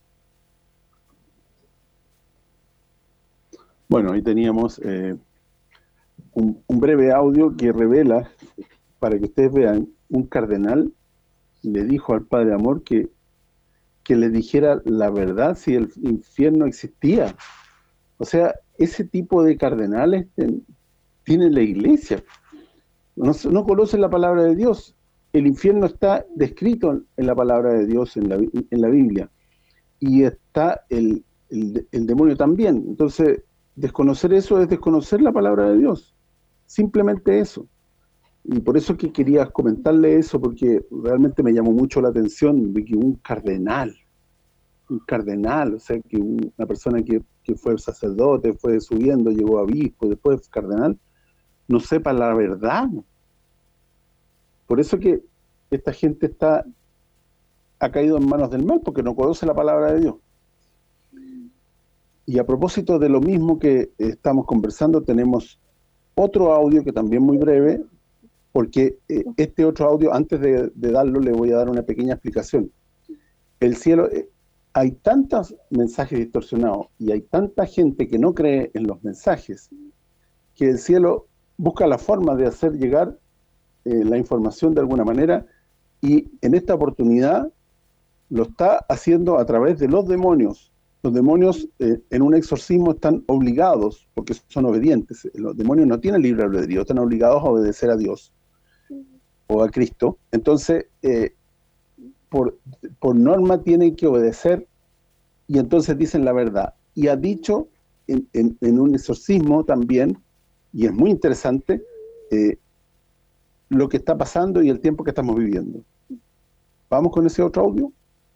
Bueno, ahí teníamos eh, un, un breve audio que revela, para que ustedes vean, un cardenal le dijo al padre Amorth que, que le dijera la verdad si el infierno existía. O sea, ese tipo de cardenales ten, tienen la iglesia. No, no conocen la palabra de Dios. El infierno está descrito en la palabra de Dios, en la, en la Biblia. Y está el, el, el demonio también. Entonces, desconocer eso es desconocer la palabra de Dios. Simplemente eso. Y por eso es que quería comentarle eso, porque realmente me llamó mucho la atención de que un cardenal, un cardenal, o sea, que una persona que, que fue sacerdote, fue subiendo, llegó a obispo, después cardenal, no sepa la verdad. Por eso que esta gente está ha caído en manos del mal, porque no conoce la palabra de Dios. Y a propósito de lo mismo que estamos conversando, tenemos otro audio que también muy breve, porque eh, este otro audio, antes de, de darlo, le voy a dar una pequeña explicación. El cielo, eh, hay tantos mensajes distorsionados y hay tanta gente que no cree en los mensajes, que el cielo busca la forma de hacer llegar eh, la información de alguna manera, y en esta oportunidad lo está haciendo a través de los demonios. Los demonios eh, en un exorcismo están obligados, porque son obedientes. Los demonios no tienen libre albedrío, están obligados a obedecer a Dios o a Cristo. Entonces, eh, por, por norma tienen que obedecer, y entonces dicen la verdad. Y ha dicho en, en, en un exorcismo también, y es muy interesante, eh, lo que está pasando y el tiempo que estamos viviendo. ¿Vamos con ese otro audio?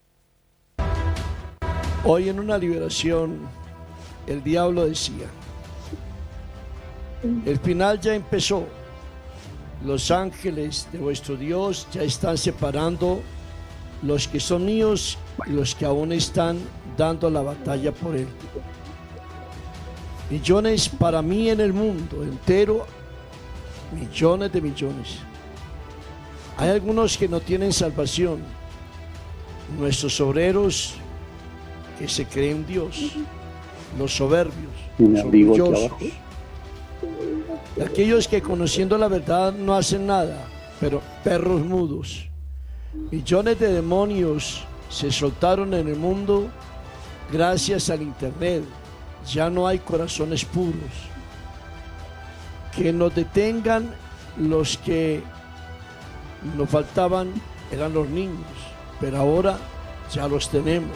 Hoy en una liberación, el diablo decía, el final ya empezó, los ángeles de vuestro Dios ya están separando los que son míos y los que aún están dando la batalla por él. Millones para mí en el mundo entero, millones de millones. Hay algunos que no tienen salvación, nuestros obreros que se creen Dios, los soberbios, los orgullosos, aquellos que conociendo la verdad no hacen nada, pero perros mudos. Millones de demonios se soltaron en el mundo gracias al internet. Ya no hay corazones puros. Que nos detengan los que nos faltaban, eran los niños, pero ahora ya los tenemos.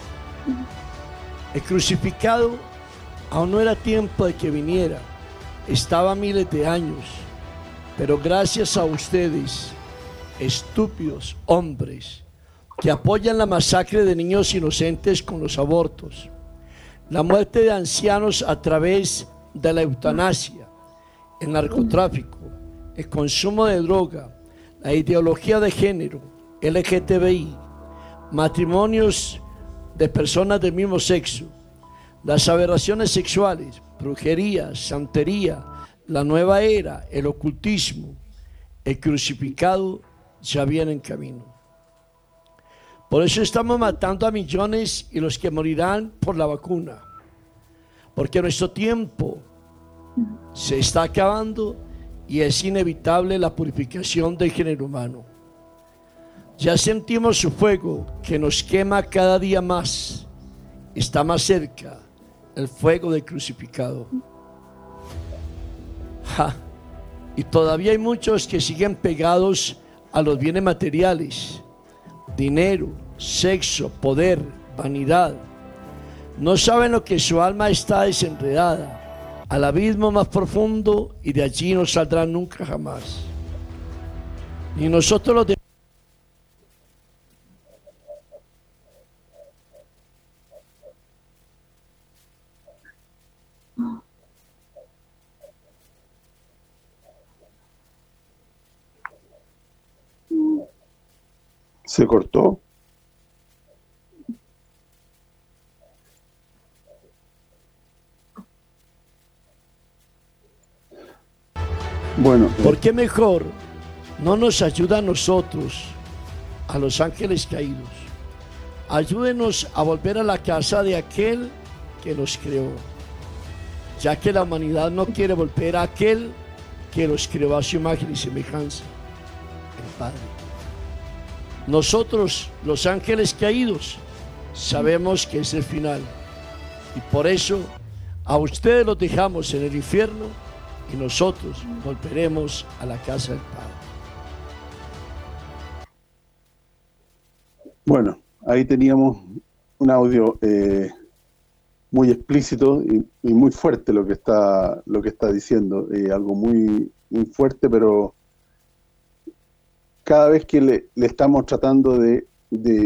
El crucificado aún no era tiempo de que viniera, estaba miles de años, pero gracias a ustedes, estúpidos hombres que apoyan la masacre de niños inocentes con los abortos, la muerte de ancianos a través de la eutanasia, el narcotráfico, el consumo de droga, la ideología de género, L G T B I, matrimonios de personas del mismo sexo, las aberraciones sexuales, brujería, santería, la nueva era, el ocultismo, el crucificado ya viene en camino. Por eso estamos matando a millones y los que morirán por la vacuna, porque nuestro tiempo se está acabando y es inevitable la purificación del género humano. Ya sentimos su fuego que nos quema cada día más. Está más cerca el fuego del crucificado. Ja. Y todavía hay muchos que siguen pegados a los bienes materiales, dinero, sexo, poder, vanidad. No saben lo que su alma está desenredada al abismo más profundo, y de allí no saldrán nunca jamás. Ni nosotros los de Se cortó. Bueno, ¿por qué mejor no nos ayuda a nosotros, a los ángeles caídos? Ayúdenos a volver a la casa de aquel que nos creó, ya que la humanidad no quiere volver a aquel que los creó a su imagen y semejanza, el Padre. Nosotros, los ángeles caídos, sabemos que es el final, y por eso a ustedes los dejamos en el infierno y nosotros volveremos a la casa del Padre. Bueno, ahí teníamos un audio. Eh, muy explícito y, y muy fuerte lo que está lo que está diciendo, eh, algo muy, muy fuerte, pero cada vez que le, le estamos tratando de, de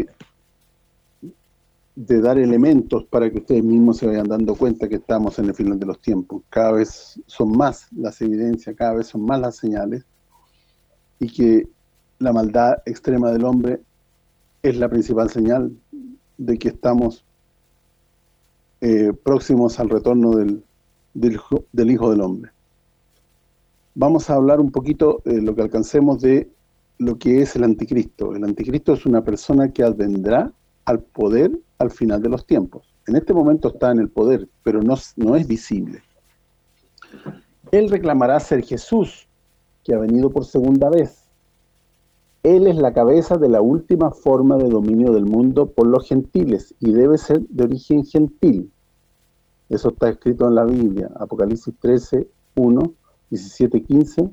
de dar elementos para que ustedes mismos se vayan dando cuenta que estamos en el final de los tiempos. Cada vez son más las evidencias, cada vez son más las señales, y que la maldad extrema del hombre es la principal señal de que estamos eh, próximos al retorno del, del, hijo, del Hijo del Hombre. Vamos a hablar un poquito, eh, lo que alcancemos, de lo que es el anticristo. El anticristo es una persona que advendrá al poder al final de los tiempos. En este momento está en el poder, pero no, no es visible. Él reclamará ser Jesús, que ha venido por segunda vez. Él es la cabeza de la última forma de dominio del mundo por los gentiles, y debe ser de origen gentil. Eso está escrito en la Biblia, Apocalipsis trece, uno, diecisiete, quince,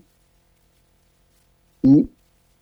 y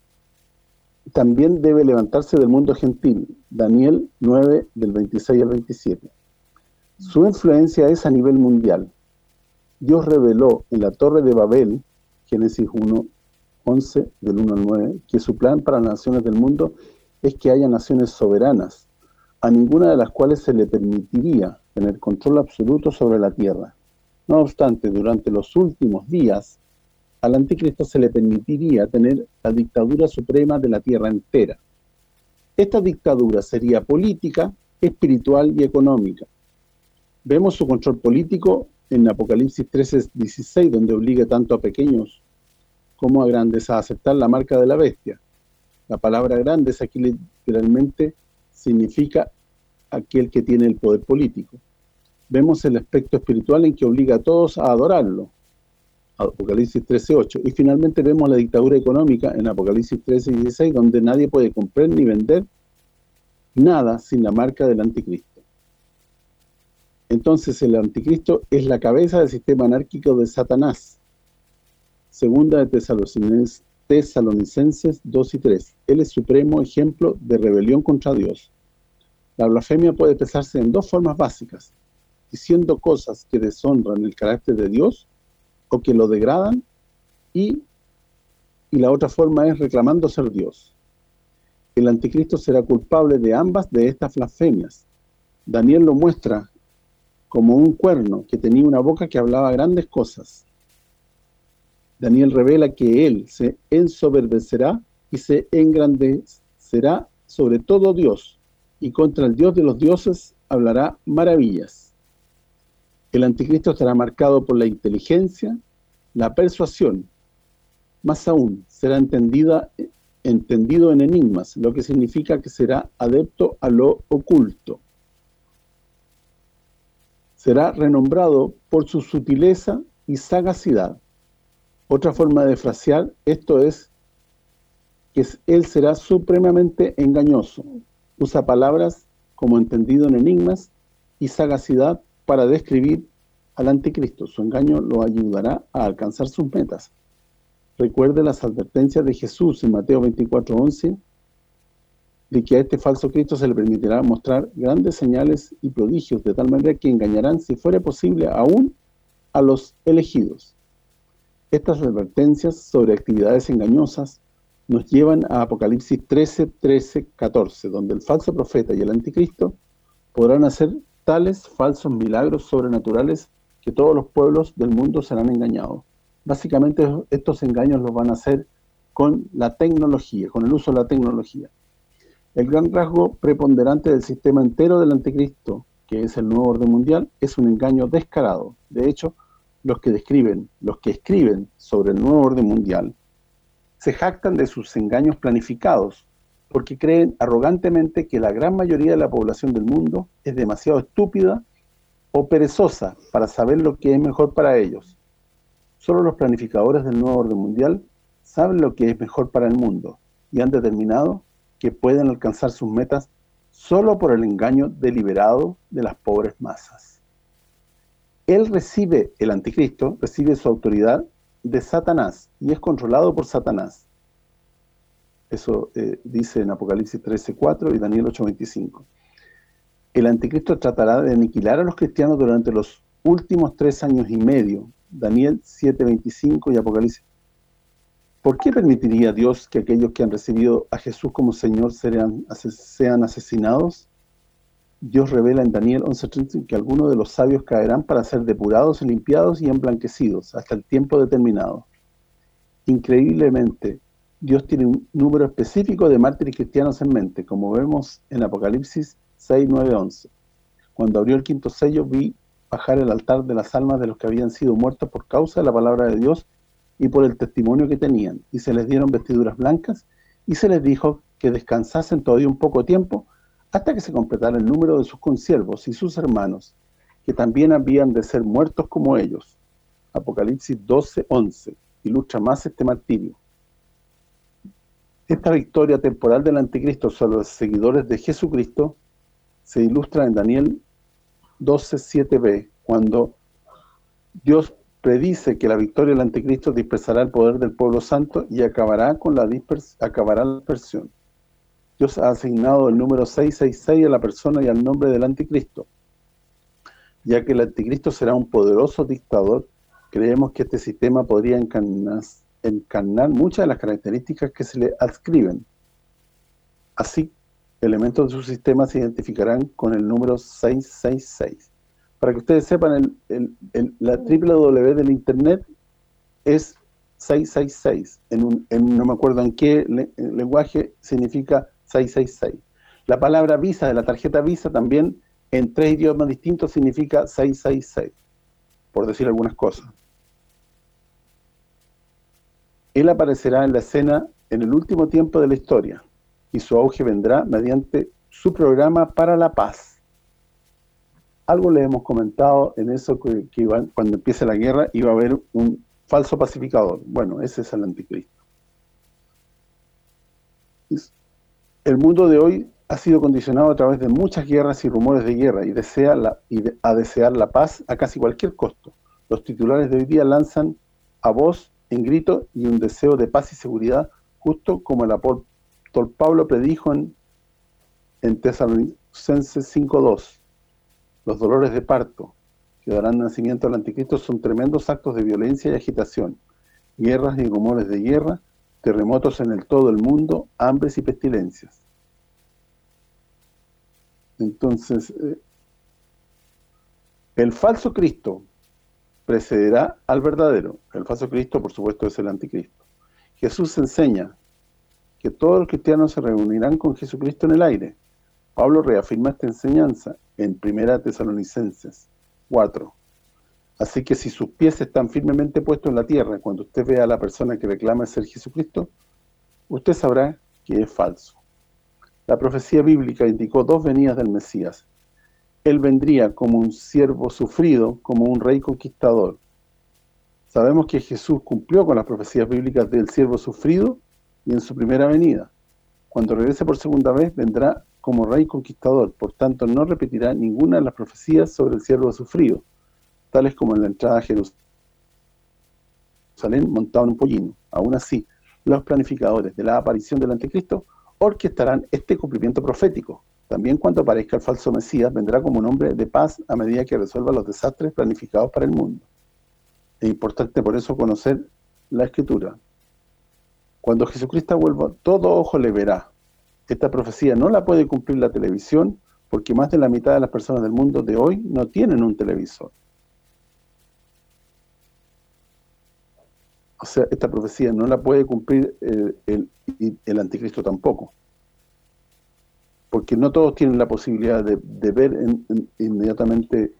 también debe levantarse del mundo gentil, Daniel nueve, del veintiséis al veintisiete. Su influencia es a nivel mundial. Dios reveló en la Torre de Babel, Génesis uno, once, del uno al nueve, que su plan para las naciones del mundo es que haya naciones soberanas, a ninguna de las cuales se le permitiría tener control absoluto sobre la tierra. No obstante, durante los últimos días, al anticristo se le permitiría tener la dictadura suprema de la tierra entera. Esta dictadura sería política, espiritual y económica. Vemos su control político en Apocalipsis trece, dieciséis, donde obliga tanto a pequeños como a grandes a aceptar la marca de la bestia. La palabra grandes aquí literalmente significa aquel que tiene el poder político. Vemos el aspecto espiritual en que obliga a todos a adorarlo, Apocalipsis trece, ocho, y finalmente vemos la dictadura económica en Apocalipsis trece, dieciséis, donde nadie puede comprar ni vender nada sin la marca del anticristo. Entonces el anticristo es la cabeza del sistema anárquico de Satanás. Segunda de Tesalonicenses, Tesalonicenses dos y tres. Él es supremo ejemplo de rebelión contra Dios. La blasfemia puede expresarse en dos formas básicas: diciendo cosas que deshonran el carácter de Dios o que lo degradan, y, y la otra forma es reclamando ser Dios. El anticristo será culpable de ambas de estas blasfemias. Daniel lo muestra como un cuerno que tenía una boca que hablaba grandes cosas. Daniel revela que él se ensoberbecerá y se engrandecerá sobre todo Dios, y contra el Dios de los dioses hablará maravillas. El anticristo estará marcado por la inteligencia, la persuasión. Más aún, será entendida, entendido en enigmas, lo que significa que será adepto a lo oculto. Será renombrado por su sutileza y sagacidad. Otra forma de frasear esto es que él será supremamente engañoso. Usa palabras como entendido en enigmas y sagacidad para describir al anticristo. Su engaño lo ayudará a alcanzar sus metas. Recuerde las advertencias de Jesús en Mateo veinticuatro, once, de que a este falso Cristo se le permitirá mostrar grandes señales y prodigios, de tal manera que engañarán, si fuera posible, aún a los elegidos. Estas advertencias sobre actividades engañosas nos llevan a Apocalipsis trece, trece, catorce, donde el falso profeta y el anticristo podrán hacer tales falsos milagros sobrenaturales que todos los pueblos del mundo serán engañados. Básicamente estos engaños los van a hacer con la tecnología, con el uso de la tecnología. El gran rasgo preponderante del sistema entero del anticristo, que es el nuevo orden mundial, es un engaño descarado. De hecho, los que describen, los que escriben sobre el nuevo orden mundial, se jactan de sus engaños planificados, porque creen arrogantemente que la gran mayoría de la población del mundo es demasiado estúpida o perezosa para saber lo que es mejor para ellos. Solo los planificadores del nuevo orden mundial saben lo que es mejor para el mundo y han determinado que pueden alcanzar sus metas solo por el engaño deliberado de las pobres masas. Él recibe, el anticristo, recibe su autoridad de Satanás y es controlado por Satanás. Eso eh, dice en Apocalipsis trece, cuatro y Daniel ocho, veinticinco. el anticristo tratará de aniquilar a los cristianos durante los últimos tres años y medio. Daniel siete veinticinco y Apocalipsis. ¿Por qué permitiría Dios que aquellos que han recibido a Jesús como Señor sean, sean asesinados? Dios revela en Daniel once treinta que algunos de los sabios caerán para ser depurados, limpiados y emblanquecidos hasta el tiempo determinado. Increíblemente, Dios tiene un número específico de mártires cristianos en mente, como vemos en Apocalipsis seis, nueve, once. Cuando abrió el quinto sello, vi bajar el altar de las almas de los que habían sido muertos por causa de la palabra de Dios y por el testimonio que tenían, y se les dieron vestiduras blancas, y se les dijo que descansasen todavía un poco tiempo, hasta que se completara el número de sus consiervos y sus hermanos, que también habían de ser muertos como ellos. Apocalipsis doce, once, ilustra más este martirio. Esta victoria temporal del anticristo sobre los seguidores de Jesucristo se ilustra en Daniel doce, siete b, cuando Dios predice que la victoria del anticristo dispersará el poder del pueblo santo y acabará con la dispers acabará la dispersión. Dios ha asignado el número seiscientos sesenta y seis a la persona y al nombre del anticristo. Ya que el anticristo será un poderoso dictador, creemos que este sistema podría encarnar, encarnar muchas de las características que se le adscriben. Así, elementos de su sistema se identificarán con el número seiscientos sesenta y seis. Para que ustedes sepan, el, el, el, la doble u doble u doble u del internet es seiscientos sesenta y seis. En un, en, no me acuerdo en qué le, en lenguaje significa seiscientos sesenta y seis. La palabra Visa de la tarjeta Visa también en tres idiomas distintos significa seiscientos sesenta y seis, por decir algunas cosas. Él aparecerá en la escena en el último tiempo de la historia, y su auge vendrá mediante su programa para la paz. Algo le hemos comentado en eso, que, que iba, cuando empiece la guerra iba a haber un falso pacificador. Bueno, ese es el anticristo. El mundo de hoy ha sido condicionado a través de muchas guerras y rumores de guerra y desea la y de, a desear la paz a casi cualquier costo. Los titulares de hoy día lanzan a voz en grito y un deseo de paz y seguridad, justo como el apóstol Pablo predijo en, en Tesalonicenses cinco dos. Los dolores de parto que darán nacimiento al anticristo son tremendos actos de violencia y agitación, guerras y rumores de guerra, terremotos en el todo el mundo, hambres y pestilencias. Entonces, eh, el falso Cristo precederá al verdadero. El falso Cristo, por supuesto, es el anticristo. Jesús enseña que todos los cristianos se reunirán con Jesucristo en el aire. Pablo reafirma esta enseñanza en Primera Tesalonicenses cuatro. Así que si sus pies están firmemente puestos en la tierra, cuando usted vea a la persona que reclama ser Jesucristo, usted sabrá que es falso. La profecía bíblica indicó dos venidas del Mesías. Él vendría como un siervo sufrido, como un rey conquistador. Sabemos que Jesús cumplió con las profecías bíblicas del siervo sufrido y en su primera venida. Cuando regrese por segunda vez, vendrá como rey conquistador, por tanto no repetirá ninguna de las profecías sobre el siervo sufrido, tales como en la entrada a Jerusalén montado en un pollino. Aún así, los planificadores de la aparición del anticristo orquestarán este cumplimiento profético. También cuando aparezca el falso Mesías, vendrá como un hombre de paz a medida que resuelva los desastres planificados para el mundo. Es importante por eso conocer la Escritura. Cuando Jesucristo vuelva, todo ojo le verá. Esta profecía no la puede cumplir la televisión, porque más de la mitad de las personas del mundo de hoy no tienen un televisor. O sea, esta profecía no la puede cumplir el, el, el anticristo tampoco. Porque no todos tienen la posibilidad de, de ver en, en, inmediatamente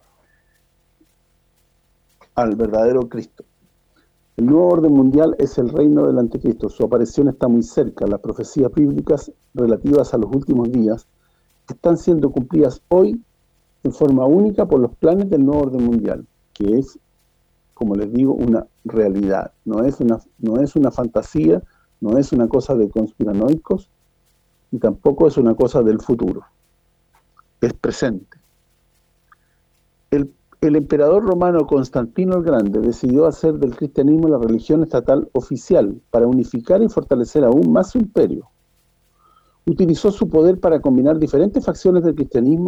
al verdadero Cristo. El nuevo orden mundial es el reino del anticristo. Su aparición está muy cerca. Las profecías bíblicas relativas a los últimos días están siendo cumplidas hoy en forma única por los planes del nuevo orden mundial, que es, como les digo, una realidad. No es una, no es una fantasía, no es una cosa de conspiranoicos, y tampoco es una cosa del futuro. Es presente. El El emperador romano Constantino el Grande decidió hacer del cristianismo la religión estatal oficial para unificar y fortalecer aún más su imperio. Utilizó su poder para combinar diferentes facciones del cristianismo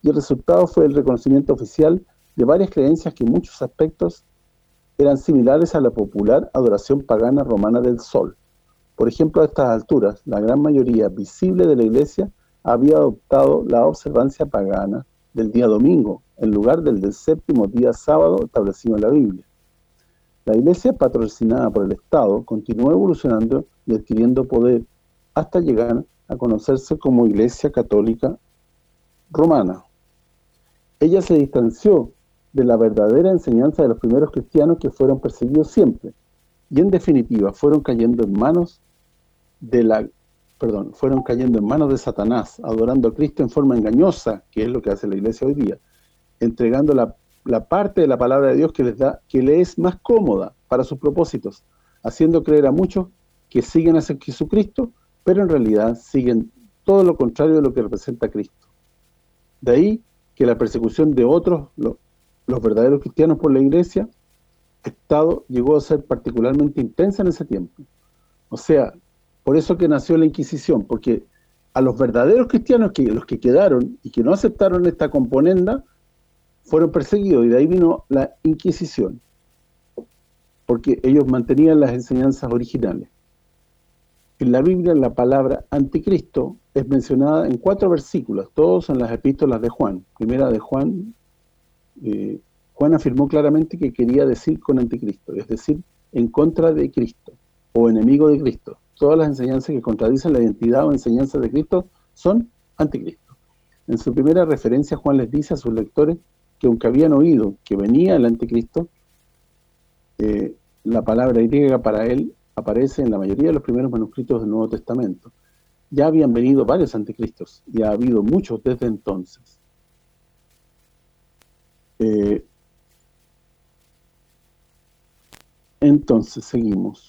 y el resultado fue el reconocimiento oficial de varias creencias que en muchos aspectos eran similares a la popular adoración pagana romana del sol. Por ejemplo, a estas alturas, la gran mayoría visible de la Iglesia había adoptado la observancia pagana del día domingo, en lugar del del séptimo día sábado establecido en la Biblia. La Iglesia, patrocinada por el Estado, continuó evolucionando y adquiriendo poder hasta llegar a conocerse como Iglesia Católica Romana. Ella se distanció de la verdadera enseñanza de los primeros cristianos, que fueron perseguidos siempre, y en definitiva fueron cayendo en manos de la perdón, fueron cayendo en manos de Satanás, adorando a Cristo en forma engañosa, que es lo que hace la Iglesia hoy día, entregando la, la parte de la palabra de Dios que les da, que le es más cómoda para sus propósitos, haciendo creer a muchos que siguen a Jesucristo, pero en realidad siguen todo lo contrario de lo que representa Cristo. De ahí que la persecución de otros, lo, los verdaderos cristianos por la Iglesia, Estado, llegó a ser particularmente intensa en ese tiempo. O sea, por eso que nació la Inquisición, porque a los verdaderos cristianos, que los que quedaron y que no aceptaron esta componenda, fueron perseguidos, y de ahí vino la Inquisición, porque ellos mantenían las enseñanzas originales. En la Biblia, la palabra anticristo es mencionada en cuatro versículos, todos en las epístolas de Juan. Primera de Juan, eh, Juan afirmó claramente que quería decir con anticristo, es decir, en contra de Cristo, o enemigo de Cristo. Todas las enseñanzas que contradicen la identidad o enseñanzas de Cristo son anticristo. En su primera referencia, Juan les dice a sus lectores que aunque habían oído que venía el anticristo, eh, la palabra griega para él aparece en la mayoría de los primeros manuscritos del Nuevo Testamento. Ya habían venido varios anticristos, y ha habido muchos desde entonces. Eh, entonces, seguimos.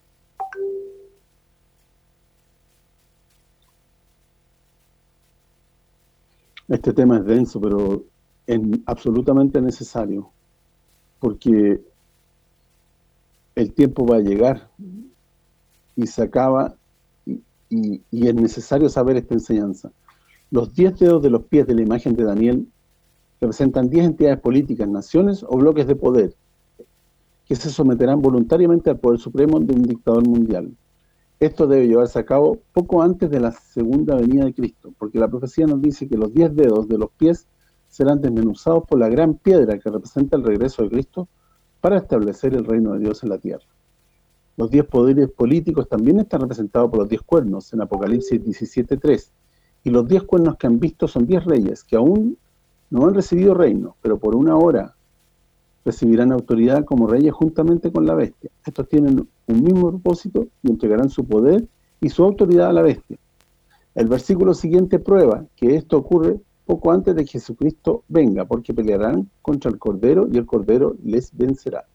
Este tema es denso, pero es absolutamente necesario, porque el tiempo va a llegar y se acaba, y, y, y es necesario saber esta enseñanza. Los diez dedos de los pies de la imagen de Daniel representan diez entidades políticas, naciones o bloques de poder que se someterán voluntariamente al poder supremo de un dictador mundial. Esto debe llevarse a cabo poco antes de la segunda venida de Cristo, porque la profecía nos dice que los diez dedos de los pies serán desmenuzados por la gran piedra que representa el regreso de Cristo para establecer el reino de Dios en la tierra. Los diez poderes políticos también están representados por los diez cuernos en Apocalipsis diecisiete tres, y los diez cuernos que han visto son diez reyes que aún no han recibido reino, pero por una hora recibirán autoridad como reyes juntamente con la bestia. Estos tienen un mismo propósito y entregarán su poder y su autoridad a la bestia. El versículo siguiente prueba que esto ocurre poco antes de que Jesucristo venga, porque pelearán contra el Cordero y el Cordero les vencerá.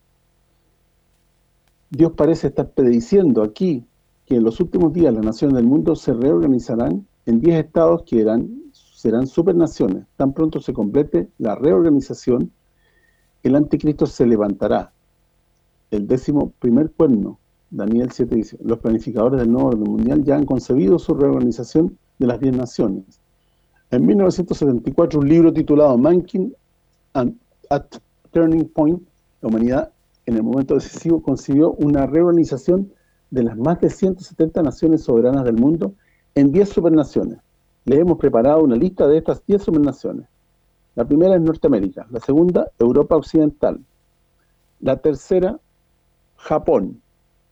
Dios parece estar prediciendo aquí que en los últimos días las naciones del mundo se reorganizarán en diez estados que eran, serán supernaciones. Tan pronto se complete la reorganización, el anticristo se levantará. El décimo primer cuerno, Daniel siete dice, los planificadores del nuevo orden mundial ya han concebido su reorganización de las diez naciones. En mil novecientos setenta y cuatro, un libro titulado Mankind at Turning Point, la humanidad en el momento decisivo, concibió una reorganización de las más de ciento setenta naciones soberanas del mundo en diez supernaciones. Le hemos preparado una lista de estas diez supernaciones. La primera es Norteamérica, la segunda, Europa Occidental, la tercera, Japón,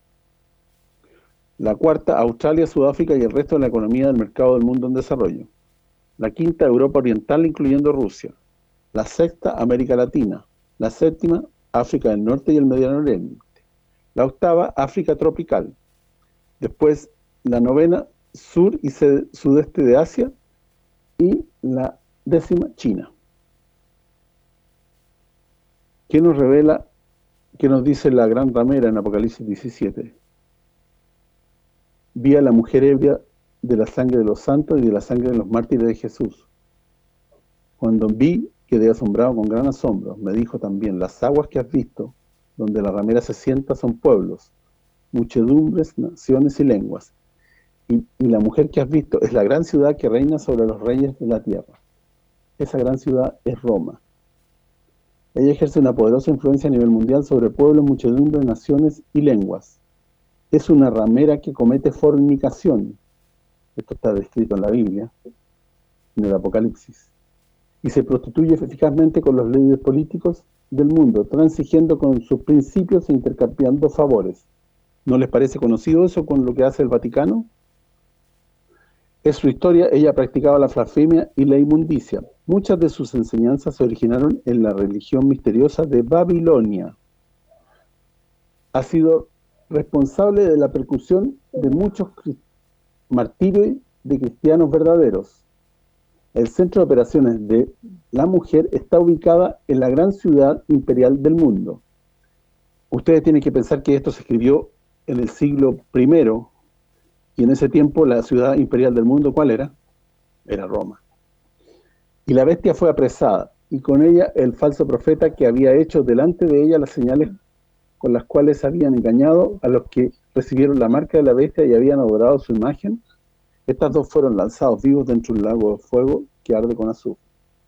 la cuarta, Australia, Sudáfrica y el resto de la economía del mercado del mundo en desarrollo, la quinta, Europa Oriental, incluyendo Rusia, la sexta, América Latina, la séptima, África del Norte y el Medio Oriente, la octava, África tropical, después la novena, sur y sudeste de Asia, y la décima, China. ¿Qué nos revela, qué nos dice la gran ramera en Apocalipsis diecisiete? Vi a la mujer ebria de la sangre de los santos y de la sangre de los mártires de Jesús. Cuando vi, quedé asombrado con gran asombro. Me dijo también, las aguas que has visto, donde la ramera se sienta, son pueblos, muchedumbres, naciones y lenguas. Y, y la mujer que has visto es la gran ciudad que reina sobre los reyes de la tierra. esa gran ciudad es Roma. Ella ejerce una poderosa influencia a nivel mundial sobre pueblos, muchedumbres, naciones y lenguas. Es una ramera que comete fornicación. Esto está descrito en la Biblia, en el Apocalipsis. Y se prostituye eficazmente con los líderes políticos del mundo, transigiendo con sus principios e intercambiando favores. ¿No les parece conocido eso con lo que hace el Vaticano? Es su historia. Ella practicaba la blasfemia y la inmundicia. Muchas de sus enseñanzas se originaron en la religión misteriosa de Babilonia. Ha sido responsable de la persecución de muchos martirios de cristianos verdaderos. El centro de operaciones de la mujer está ubicada en la gran ciudad imperial del mundo. Ustedes tienen que pensar que esto se escribió en el siglo primero, y en ese tiempo la ciudad imperial del mundo, ¿cuál era? Era Roma. Y la bestia fue apresada, y con ella el falso profeta que había hecho delante de ella las señales con las cuales habían engañado a los que recibieron la marca de la bestia y habían adorado su imagen. Estas dos fueron lanzados vivos dentro de un lago de fuego que arde con azufre.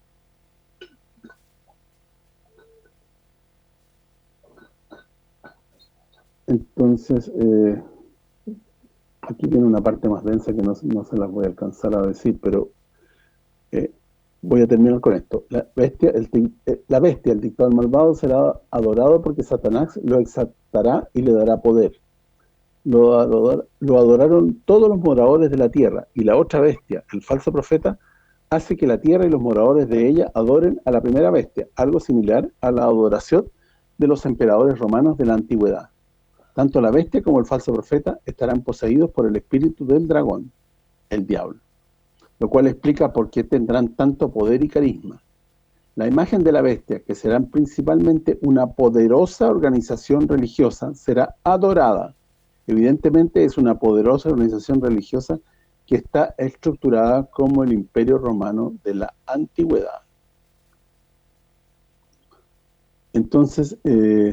Entonces, eh, aquí viene una parte más densa que no, no se las voy a alcanzar a decir, pero eh, voy a terminar con esto. La bestia, el, la bestia, el dictador malvado, será adorado porque Satanás lo exaltará y le dará poder. Lo, ador, lo adoraron todos los moradores de la tierra, y la otra bestia, el falso profeta, hace que la tierra y los moradores de ella adoren a la primera bestia, algo similar a la adoración de los emperadores romanos de la antigüedad. Tanto la bestia como el falso profeta estarán poseídos por el espíritu del dragón, el diablo, lo cual explica por qué tendrán tanto poder y carisma. La imagen de la bestia, que será principalmente una poderosa organización religiosa, será adorada. Evidentemente es una poderosa organización religiosa que está estructurada como el Imperio Romano de la antigüedad. Entonces, eh,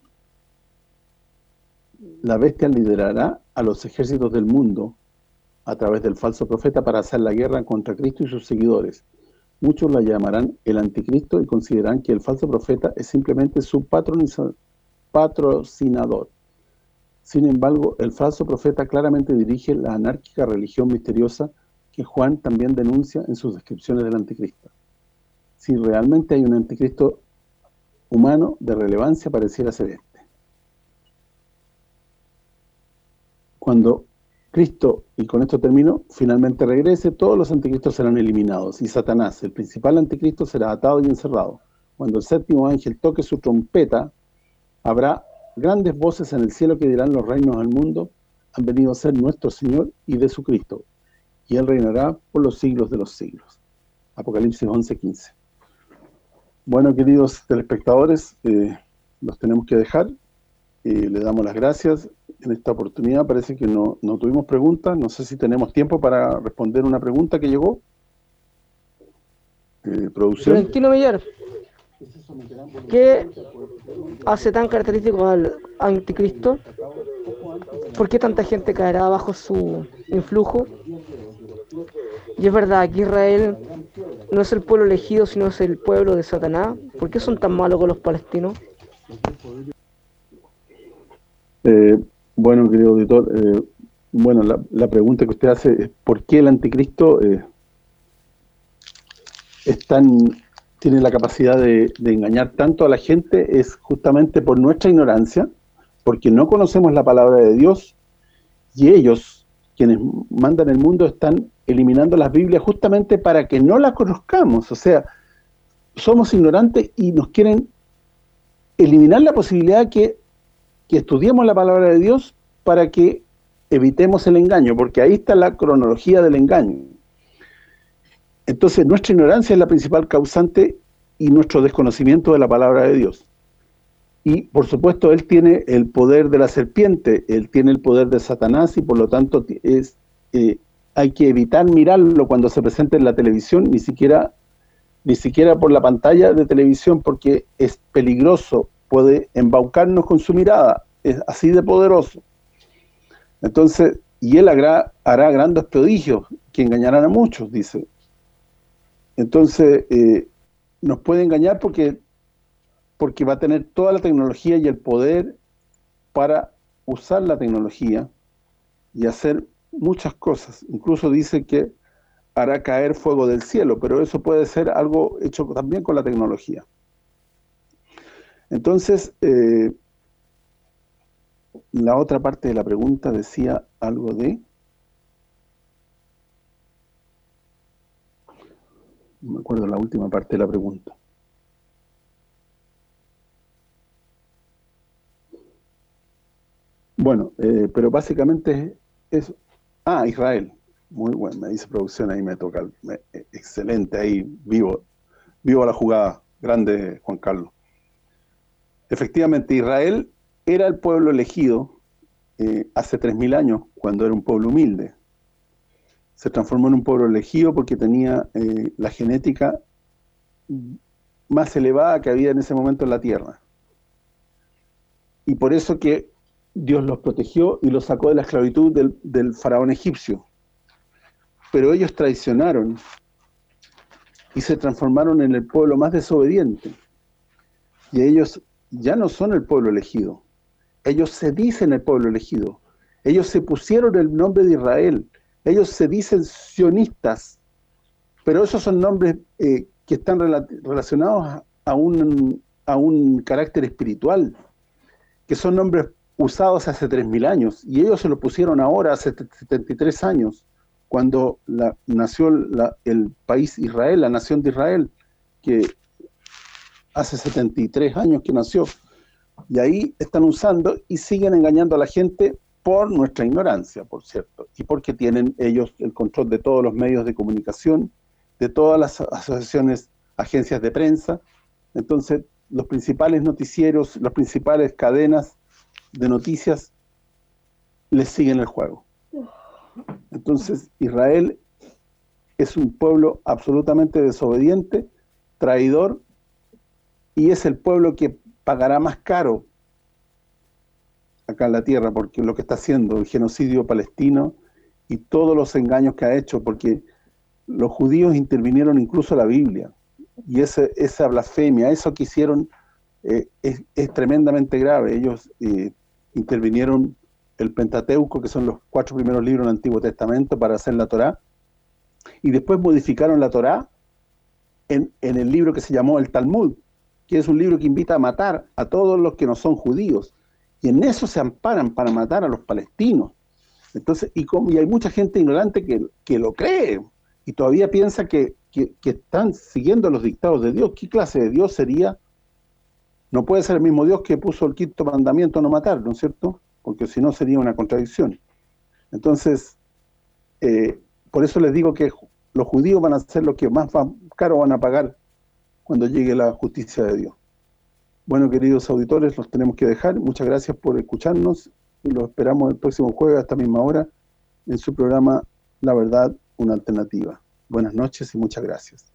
la bestia liderará a los ejércitos del mundo a través del falso profeta para hacer la guerra contra Cristo y sus seguidores. Muchos la llamarán el anticristo y considerarán que el falso profeta es simplemente su patrocinador. Sin embargo, el falso profeta claramente dirige la anárquica religión misteriosa que Juan también denuncia en sus descripciones del anticristo. Si realmente hay un anticristo humano de relevancia, pareciera ser este. Cuando Cristo, y con esto termino, finalmente regrese, todos los anticristos serán eliminados, y Satanás, el principal anticristo, será atado y encerrado. Cuando el séptimo ángel toque su trompeta, habrá grandes voces en el cielo que dirán: los reinos del mundo han venido a ser nuestro Señor y de su Cristo, y Él reinará por los siglos de los siglos. Apocalipsis once, quince. Bueno, queridos telespectadores, eh, los tenemos que dejar. Eh, le damos las gracias. En esta oportunidad parece que no, no tuvimos preguntas. No sé si tenemos tiempo para responder una pregunta que llegó. Eh, producción. Florentino Villar, ¿qué hace tan característico al anticristo? ¿Por qué tanta gente caerá bajo su influjo? Y es verdad que Israel no es el pueblo elegido, sino es el pueblo de Satanás. ¿Por qué son tan malos con los palestinos? Eh, bueno, querido auditor, eh, bueno, la, la pregunta que usted hace es ¿por qué el anticristo eh, es tan, tiene la capacidad de, de engañar tanto a la gente? Es justamente por nuestra ignorancia, porque no conocemos la palabra de Dios, y ellos, quienes mandan el mundo, están eliminando las Biblias justamente para que no las conozcamos. O sea, somos ignorantes y nos quieren eliminar la posibilidad que, que estudiemos la palabra de Dios para que evitemos el engaño, porque ahí está la cronología del engaño. Entonces, nuestra ignorancia es la principal causante y nuestro desconocimiento de la palabra de Dios. Y, por supuesto, él tiene el poder de la serpiente, él tiene el poder de Satanás, y por lo tanto es eh, hay que evitar mirarlo cuando se presenta en la televisión, ni siquiera ni siquiera por la pantalla de televisión, porque es peligroso, puede embaucarnos con su mirada, es así de poderoso. Entonces, y él hará, hará grandes prodigios que engañarán a muchos, dice. Entonces, eh, nos puede engañar porque, porque va a tener toda la tecnología y el poder para usar la tecnología y hacer muchas cosas. Incluso dice que hará caer fuego del cielo, pero eso puede ser algo hecho también con la tecnología. Entonces, eh, la otra parte de la pregunta decía algo de... No me acuerdo la última parte de la pregunta. Bueno, eh, pero básicamente es... Ah, Israel. Muy bueno, me dice producción, ahí me toca. Me, excelente, ahí vivo, vivo la jugada. Grande, Juan Carlos. Efectivamente, Israel era el pueblo elegido eh, hace tres mil años, cuando era un pueblo humilde. Se transformó en un pueblo elegido porque tenía eh, la genética más elevada que había en ese momento en la tierra. Y por eso que Dios los protegió y los sacó de la esclavitud del, del faraón egipcio. Pero ellos traicionaron y se transformaron en el pueblo más desobediente. Y ellos ya no son el pueblo elegido. Ellos se dicen el pueblo elegido. Ellos se pusieron el nombre de Israel. Ellos se dicen sionistas. Pero esos son nombres eh, que están rela relacionados a, a, un, a un carácter espiritual, que son nombres usados hace tres mil años. Y ellos se lo pusieron ahora, hace setenta y tres años, cuando la, nació la, el país Israel, la nación de Israel, que hace setenta y tres años que nació. Y ahí están usando y siguen engañando a la gente por nuestra ignorancia, por cierto, y porque tienen ellos el control de todos los medios de comunicación, de todas las asociaciones, agencias de prensa. Entonces, los principales noticieros, las principales cadenas de noticias les siguen el juego. Entonces, Israel es un pueblo absolutamente desobediente, traidor, y es el pueblo que pagará más caro acá en la tierra, porque lo que está haciendo el genocidio palestino y todos los engaños que ha hecho, porque los judíos intervinieron incluso la Biblia, y ese, esa blasfemia, eso que hicieron eh, es, es tremendamente grave. Ellos eh, intervinieron el Pentateuco, que son los cuatro primeros libros del Antiguo Testamento, para hacer la Torá, y después modificaron la Torá en, en el libro que se llamó el Talmud, que es un libro que invita a matar a todos los que no son judíos, y en eso se amparan para matar a los palestinos. Entonces, y, como, y hay mucha gente ignorante que, que lo cree, y todavía piensa que, que, que están siguiendo los dictados de Dios. ¿Qué clase de Dios sería? No puede ser el mismo Dios que puso el quinto mandamiento, no matar, ¿no es cierto? Porque si no sería una contradicción. Entonces, eh, por eso les digo que los judíos van a ser los que más van, caro van a pagar cuando llegue la justicia de Dios. Bueno, queridos auditores, los tenemos que dejar. Muchas gracias por escucharnos. Los esperamos el próximo jueves a esta misma hora en su programa La Verdad, una Alternativa. Buenas noches y muchas gracias.